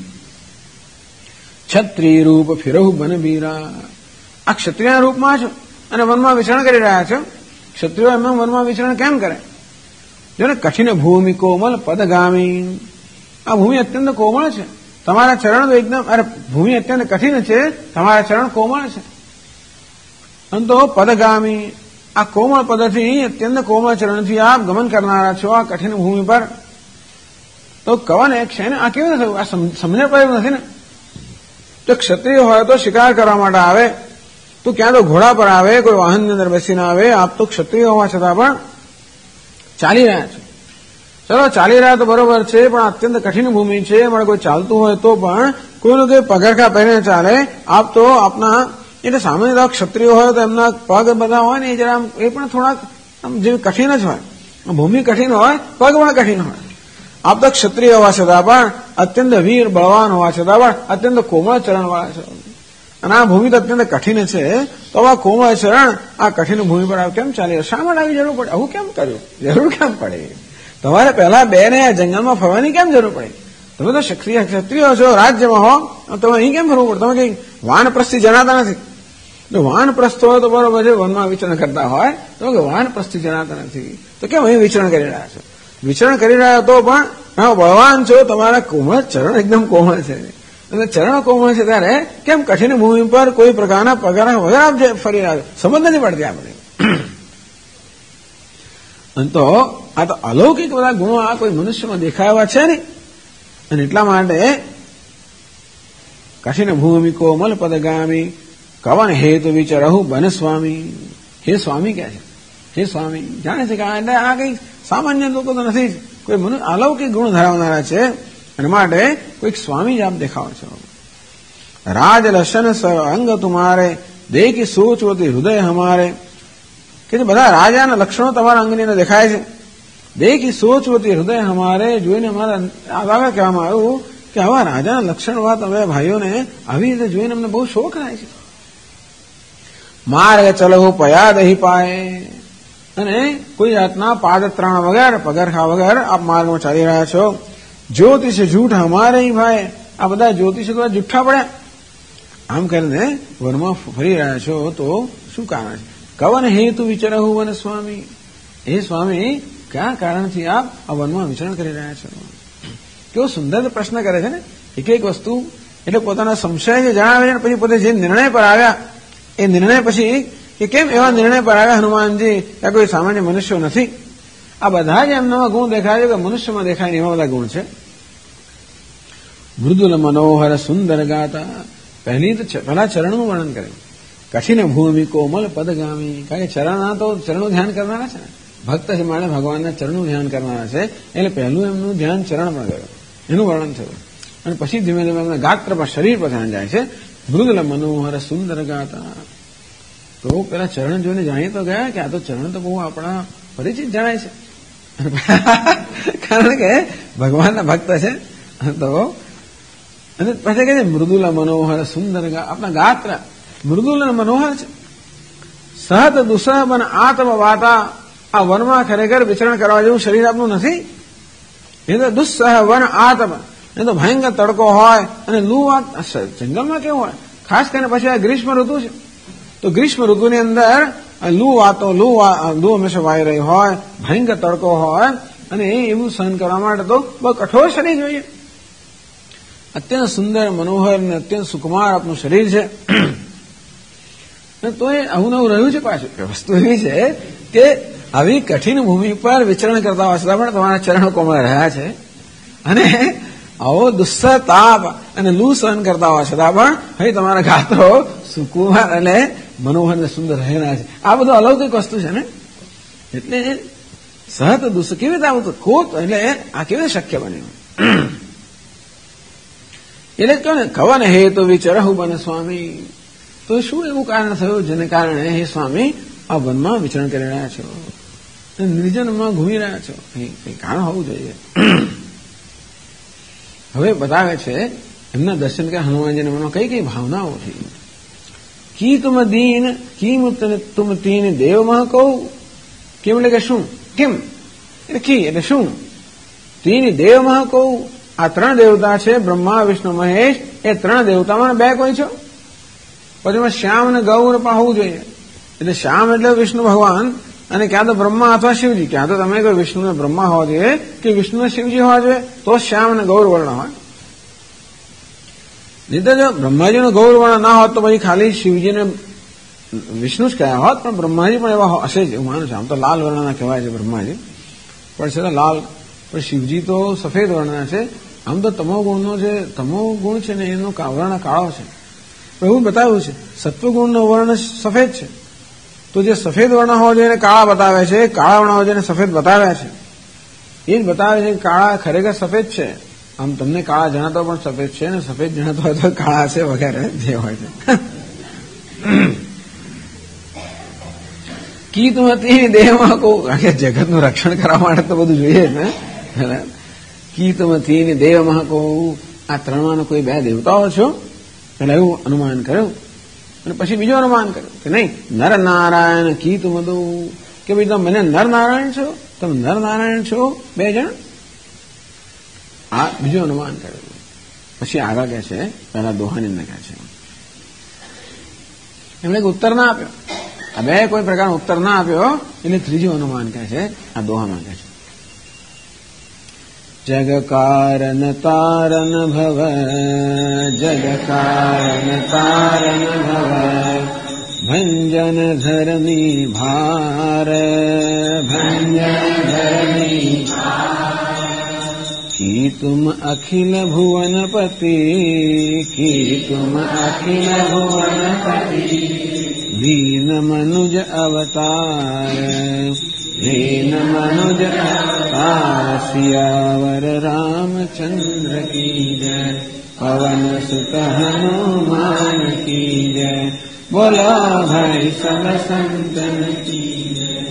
ક્ષત્રિય રૂપ ફિરહુ બન બીરા, આ ક્ષત્રિયના રૂપમાં છો અને વનમાં વિચરણ કરી રહ્યા છો. ક્ષત્રિયો એમ વનમાં વિચરણ કેમ કરે? જો ને કઠિન ભૂમિ કોમલ પદગામી, આ ભૂમિ અત્યંત કોમળ છે, તમારા ચરણ તો એકદમ, અરે ભૂમિ અત્યંત કઠિન છે, તમારા ચરણ કોમળ છે. અંતો પદગામી, આ કોમળ પદથી અત્યંત કોમળ ચરણથી આપ ગમન કરનારા છો આ કઠિન ભૂમિ પર. તો કવન એક છે ને, આ કેવું થયું? આ સમજણ પડ્યું નથી ને. તો ક્ષત્રિય હોય તો શિકાર કરવા માટે આવે, તો ક્યાં તો ઘોડા પર આવે, કોઈ વાહનની અંદર બેસીને આવે. આપ તો ક્ષત્રિય હોવા છતાં પણ ચાલી રહ્યા છો. ચલો ચાલી રહ્યા તો બરોબર છે, પણ અત્યંત કઠિન ભૂમિ છે, પણ કોઈ ચાલતું હોય તો પણ કોઈનું કોઈ પગરખા પહેરીને ચાલે. આપ તો આપના, એટલે સામાન્ય ક્ષત્રિય હોય તો એમના પગ બધા હોય ને એ જરા એ પણ થોડાક જે કઠિન જ હોય. ભૂમિ કઠિન હોય, પગ પણ કઠિન હોય. આપ તો ક્ષત્રિય હોવા છતાં પણ અત્યંત વીર બળવાન હોવા છતાં પણ અત્યંત કોમળ ચરણવાળા છે. અને આ ભૂમિ તો અત્યંત કઠિન છે, તો આ કોમળ ચરણ આ કઠિન ભૂમિ પર કેમ ચાલી? શા માટે આવી જરૂર પડે? આવું કેમ કર્યું? જરૂર કેમ પડે? તમારે પહેલા બે ને આ જંગલમાં ફરવાની કેમ જરૂર પડે? તમે તો ક્ષત્રિય છો, રાજ્યમાં હો, તમે અહીં કેમ ફરવું પડે? તમે કઈ વાનપ્રસ્થથી જણાતા નથી. જો વાનપ્રસ્થ હોય તો બરોબર છે, વનમાં વિચરણ કરતા હોય તો કે વાનપ્રસ્થથી જણાતા નથી, તો કેમ અહીં વિચરણ કરી રહ્યા છો? વિચરણ કરી રહ્યા તો પણ બળવાન છો, તમારા કોમળ ચરણ એકદમ કોમળ છે, અને ચરણ કોમળ છે, ત્યારે કેમ કઠિન ભૂમિ પર કોઈ પ્રકારના પગાર વગર આપ ફરી રહ્યા? સમજ નથી પડતી આપણે. તો આ તો અલૌકિક બધા ગુણો આ કોઈ મનુષ્યમાં દેખાવા છે ને, અને એટલા માટે કઠિન ભૂમિ કોમલ પદગામી કવન હેતુ વિચરહુ બન સ્વામી. હે સ્વામી કહે છે, હે સ્વામી જાણે છે કે એટલે આ કઈ સામાન્ય લોકો તો નથી, કોઈ અલૌકિક ગુણ ધરાવનારા છે, અને માટે કોઈક સ્વામી જ આપ દેખાવો છો. રાજ લશન અંગ તુમારે દેખી સોચવતી હૃદય હમારે, કે જે બધા રાજાના લક્ષણો તમારા અંગની અંદર દેખાય છે. દેખી સોચવતી હૃદય હમારે, જોઈને અમારા આગળ કહેવામાં આવ્યું કે આવા રાજાના લક્ષણવાત હવે ભાઈઓને આવી રીતે જોઈને અમને બહુ શોખ થાય છે. માર્ગ ચલહુ પયા દહી પાય, અને કોઈ જાતના પાદત્રાણ વગર પગરખા વગર આપ માર્ગમાં ચાલી રહ્યા છો. જ્યોતિષ જૂઠ અમારે ભાઈ, આ બધા જ્યોતિષો તો જૂઠા પડ્યા. આમ કરીને વનમાં ફરી રહ્યા છો તો શું કારણ છે? કવન હેતુ વિચરહુ વન સ્વામી, હે સ્વામી કયા કારણથી આપ આ વનમાં વિચરણ કરી રહ્યા છો? કેવો સુંદર પ્રશ્ન કરે છે ને, એક એક વસ્તુ એટલે પોતાના સંશય જે જણાવે છે, પછી પોતે જે નિર્ણય પર આવ્યા એ નિર્ણય પછી કે કેમ એવા નિર્ણય પર આવ્યા હનુમાનજી, ત્યાં કોઈ સામાન્ય મનુષ્યો નથી. આ બધા જ એમનામાં ગુણ દેખાય છે કે મનુષ્યમાં દેખાય ને એવા બધા ગુણ છે. મૃદુલ મનોહર સુંદર ગાતા, પહેલા ચરણનું વર્ણન કર્યું. કઠિન ભૂમિ કોમલ પદગામી, કારણ કે ચરણનું ધ્યાન કરનારા છે ને, ભક્ત છે માટે ભગવાનના ચરણનું ધ્યાન કરનારા છે, એટલે પહેલું એમનું ધ્યાન ચરણમાં ગયું, એનું વર્ણન થયું. અને પછી ધીમે ધીમે એમના ગાત્ર પર, શરીર પર ધ્યાન જાય છે. મૃદુલ મનોહર સુંદર ગાતા, તો પેલા ચરણ જોઈને જાણીએ તો ગયા કે આ તો ચરણ તો બહુ આપણા પરિચિત જણાય છે, કારણ કે ભગવાનના ભક્ત છે. તો અને પછી કહે છે મૃદુલ મનોહર સુંદર, આપણા ગાત્ર મૃદુલ અને મનોહર છે. સહત દુસબ અને આત્મ વાતા, આ વનમાં ખરેખર વિચરણ કરવા જેવું શરીર આપનું નથી. એ તો દુસ્સહ વન આત્મ, એ તો ભયંકર તડકો હોય અને લૂ વાત જંગલમાં કેવું હોય, ખાસ કરીને પછી આ ગ્રીષ્મ ઋતુ છે. તો ગ્રીષ્મ ઋતુની અંદર લૂ હંમેશા વાઈ રહી હોય, ભયંકર તડકો હોય, અને એવું સહન કરવા માટે તો બહુ કઠોર શરીર જોઈએ. અત્યંત સુંદર મનોહર અને અત્યંત સુકુમાર આપનું શરીર છે. તો એ આવું નવું રહ્યું છે. પાછું વસ્તુ એવી છે કે આવી કઠિન ભૂમિ પર વિચરણ કરતા હોય છતાં પણ તમારા ચરણો કોમળ રહ્યા છે, અને આવો દુસ્સહ તાપ અને લૂ સહન કરતા હોય છતાં પણ હવે તમારા ગાત્રો સુકુમાર અને મનોહર ને સુંદર રહેલા છે. આ બધું અલૌકિક વસ્તુ છે ને. એટલે સહત દુસ્સહ કેવી રીતે આવું કોત, એટલે આ કેવી રીતે શક્ય બન્યું? એટલે કહો ને કવન હેતુ વિચરહુ વન સ્વામી, તો શું એવું કારણ થયું જેને કારણે હે સ્વામી આ વનમાં વિચરણ કરી રહ્યા છો, નિર્જનમાં ઘૂમી રહ્યા છો? કઈ કારણ હોવું જોઈએ. હવે બતાવે છે એમના દર્શન કે હનુમાનજીના મનમાં કઈ કઈ ભાવનાઓ થઈ. કી તુમ દીન કીમ તુમ તીન દેવમાં કહું, કેમ એટલે કે શું, કેમ એટલે કી એટલે શું, તીન દેવમાં કહું, આ ત્રણ દેવતા છે બ્રહ્મા વિષ્ણુ મહેશ, એ ત્રણ દેવતામાં બે કોઈ છો? પછી એમાં શ્યામ અને ગૌર પણ હોવું જોઈએ. એટલે શ્યામ એટલે વિષ્ણુ ભગવાન, અને ક્યાં તો બ્રહ્મા અથવા શિવજી, ક્યાં તો તમે કોઈ વિષ્ણુ ને બ્રહ્મા હોવા જોઈએ કે વિષ્ણુ ને શિવજી હોવા જોઈએ, તો શ્યામ અને ગૌર વર્ણ હોય. નહીં તો જો બ્રહ્માજીનું ગૌર વર્ણ ના હોત તો પછી ખાલી શિવજીને વિષ્ણુ જ કયા હોત, પણ બ્રહ્માજી પણ એવા હશે જ એવું માનું છે. આમ તો લાલ વર્ણના કહેવાય છે બ્રહ્માજી, પણ છે લાલ, પણ શિવજી તો સફેદ વર્ણના છે. આમ તો તમો ગુણ છે ને એનો વર્ણ કાળો છે. એવું બતાવ્યું છે સત્વગુણનો વર્ણ સફેદ છે, તો જે સફેદ વર્ણ હોવો જોઈએ કાળા બતાવે છે, કાળા વર્ણ હોવો જોઈએ સફેદ બતાવ્યા છે. એ જ બતાવે છે કે કાળા ખરેખર સફેદ છે. આમ તમને કાળા જણાતો પણ સફેદ છે, ને સફેદ જણાતો હોય તો કાળા છે વગેરે જે હોય છે. કી તું હતી દેહમાં કહું, કારણ કે જગતનું રક્ષણ કરવા માટે તો બધું જોઈએ ને. કી તું હતી દેહમાં કહું, આ ત્રણમાં કોઈ બે દેવતાઓ છો? પેલા એવું અનુમાન કર્યું, અને પછી બીજું અનુમાન કર્યું કે નહીં, નર નારાયણ કી તું દઉં, કે ભાઈ તમે મને નર નારાયણ છો, તમે નર નારાયણ છો બે જણ. આ બીજું અનુમાન કર્યું. પછી આગળ કહે છે, પહેલા દોહાનીને કહે છે, એમણે ઉત્તર ના આપ્યો. આ બે કોઈ પ્રકારનો ઉત્તર ના આપ્યો, એટલે ત્રીજું અનુમાન કહે છે આ દોહામાં કહે છે, જગ કારણ તારન ભવ, જગ કારણ તારન ભવ, ભંજન ધરની ભાર, ભંજન ધરની કી તુમ અખિલ ભુવનપતિ, કી તુમ અખિલ ભુવનપતિ, दीन मनुज अवतार, दीन मनुज अवतार, सियावर रामचंद्र की जय, पवन सुत हनुमान की जय, बोला भाई सब संतन की जय.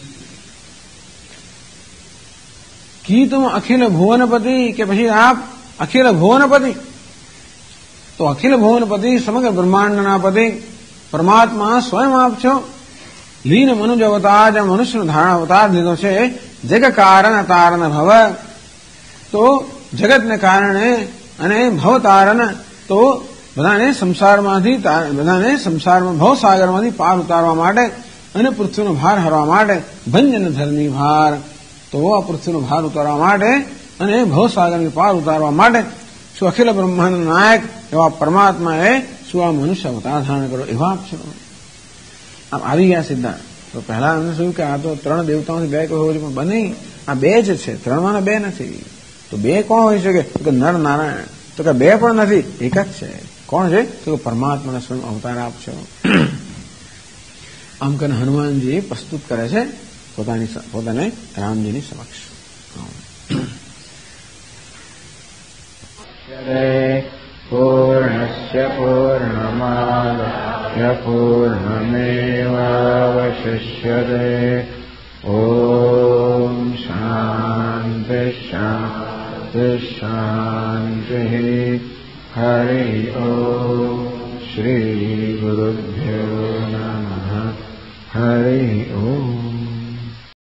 કી તુમ અખિલ ભુવનપતિ, કે પછી આપ અખિલ ભુવનપતિ. તો અખિલ ભુવનપતિ સમગ્ર બ્રહ્માંડના પતિ પરમાત્મા સ્વયં આપ છો. લીન મનુજ અવતાર, મનુષ્યનો ધારણ અવતાર લીધો છે. જગ કારણ તારણ ભવ, તો જગતને કારણે અને ભવ તારણ, તો બધાને સંસારમાં ભવસાગરમાંથી પાર ઉતારવા માટે અને પૃથ્વીનો ભાર હરવા માટે, ભંજન ધરની ભાર, તો આ પૃથ્વીનો ભાર ઉતારવા માટે અને ભવસાગરની પાર ઉતારવા માટે શું અખિલ બ્રહ્માંડ નાયક એવા પરમાત્માએ શું આ મનુષ્ય અવતાર ધારણ કર્યો, એવા આપ છો. આમ આવી ગયા સિદ્ધાંત. તો પહેલા એમને શું કે આ તો 3 દેવતાઓથી 2 કોઈ હોય છે, પણ બને આ 2 જ છે, 3 2 નથી. તો 2 કોણ હોઈ શકે? તો નર નારાયણ. તો કે 2 પણ નથી, એક જ છે. કોણ છે? તો પરમાત્માના સ્વયં અવતાર આપ છો. આમ કરીને હનુમાનજી પ્રસ્તુત કરે છે પોતાને રામજીની સમક્ષ. પૂર્ણસ્ય પૂર્ણમાદાય પૂર્ણમેવાવશિષ્યતે. ઓમ શાંતિ શાંતિ શાંતિ. હરિ ઓમ. શ્રી ગુરુભ્યો નમઃ. હરિ ઓમ.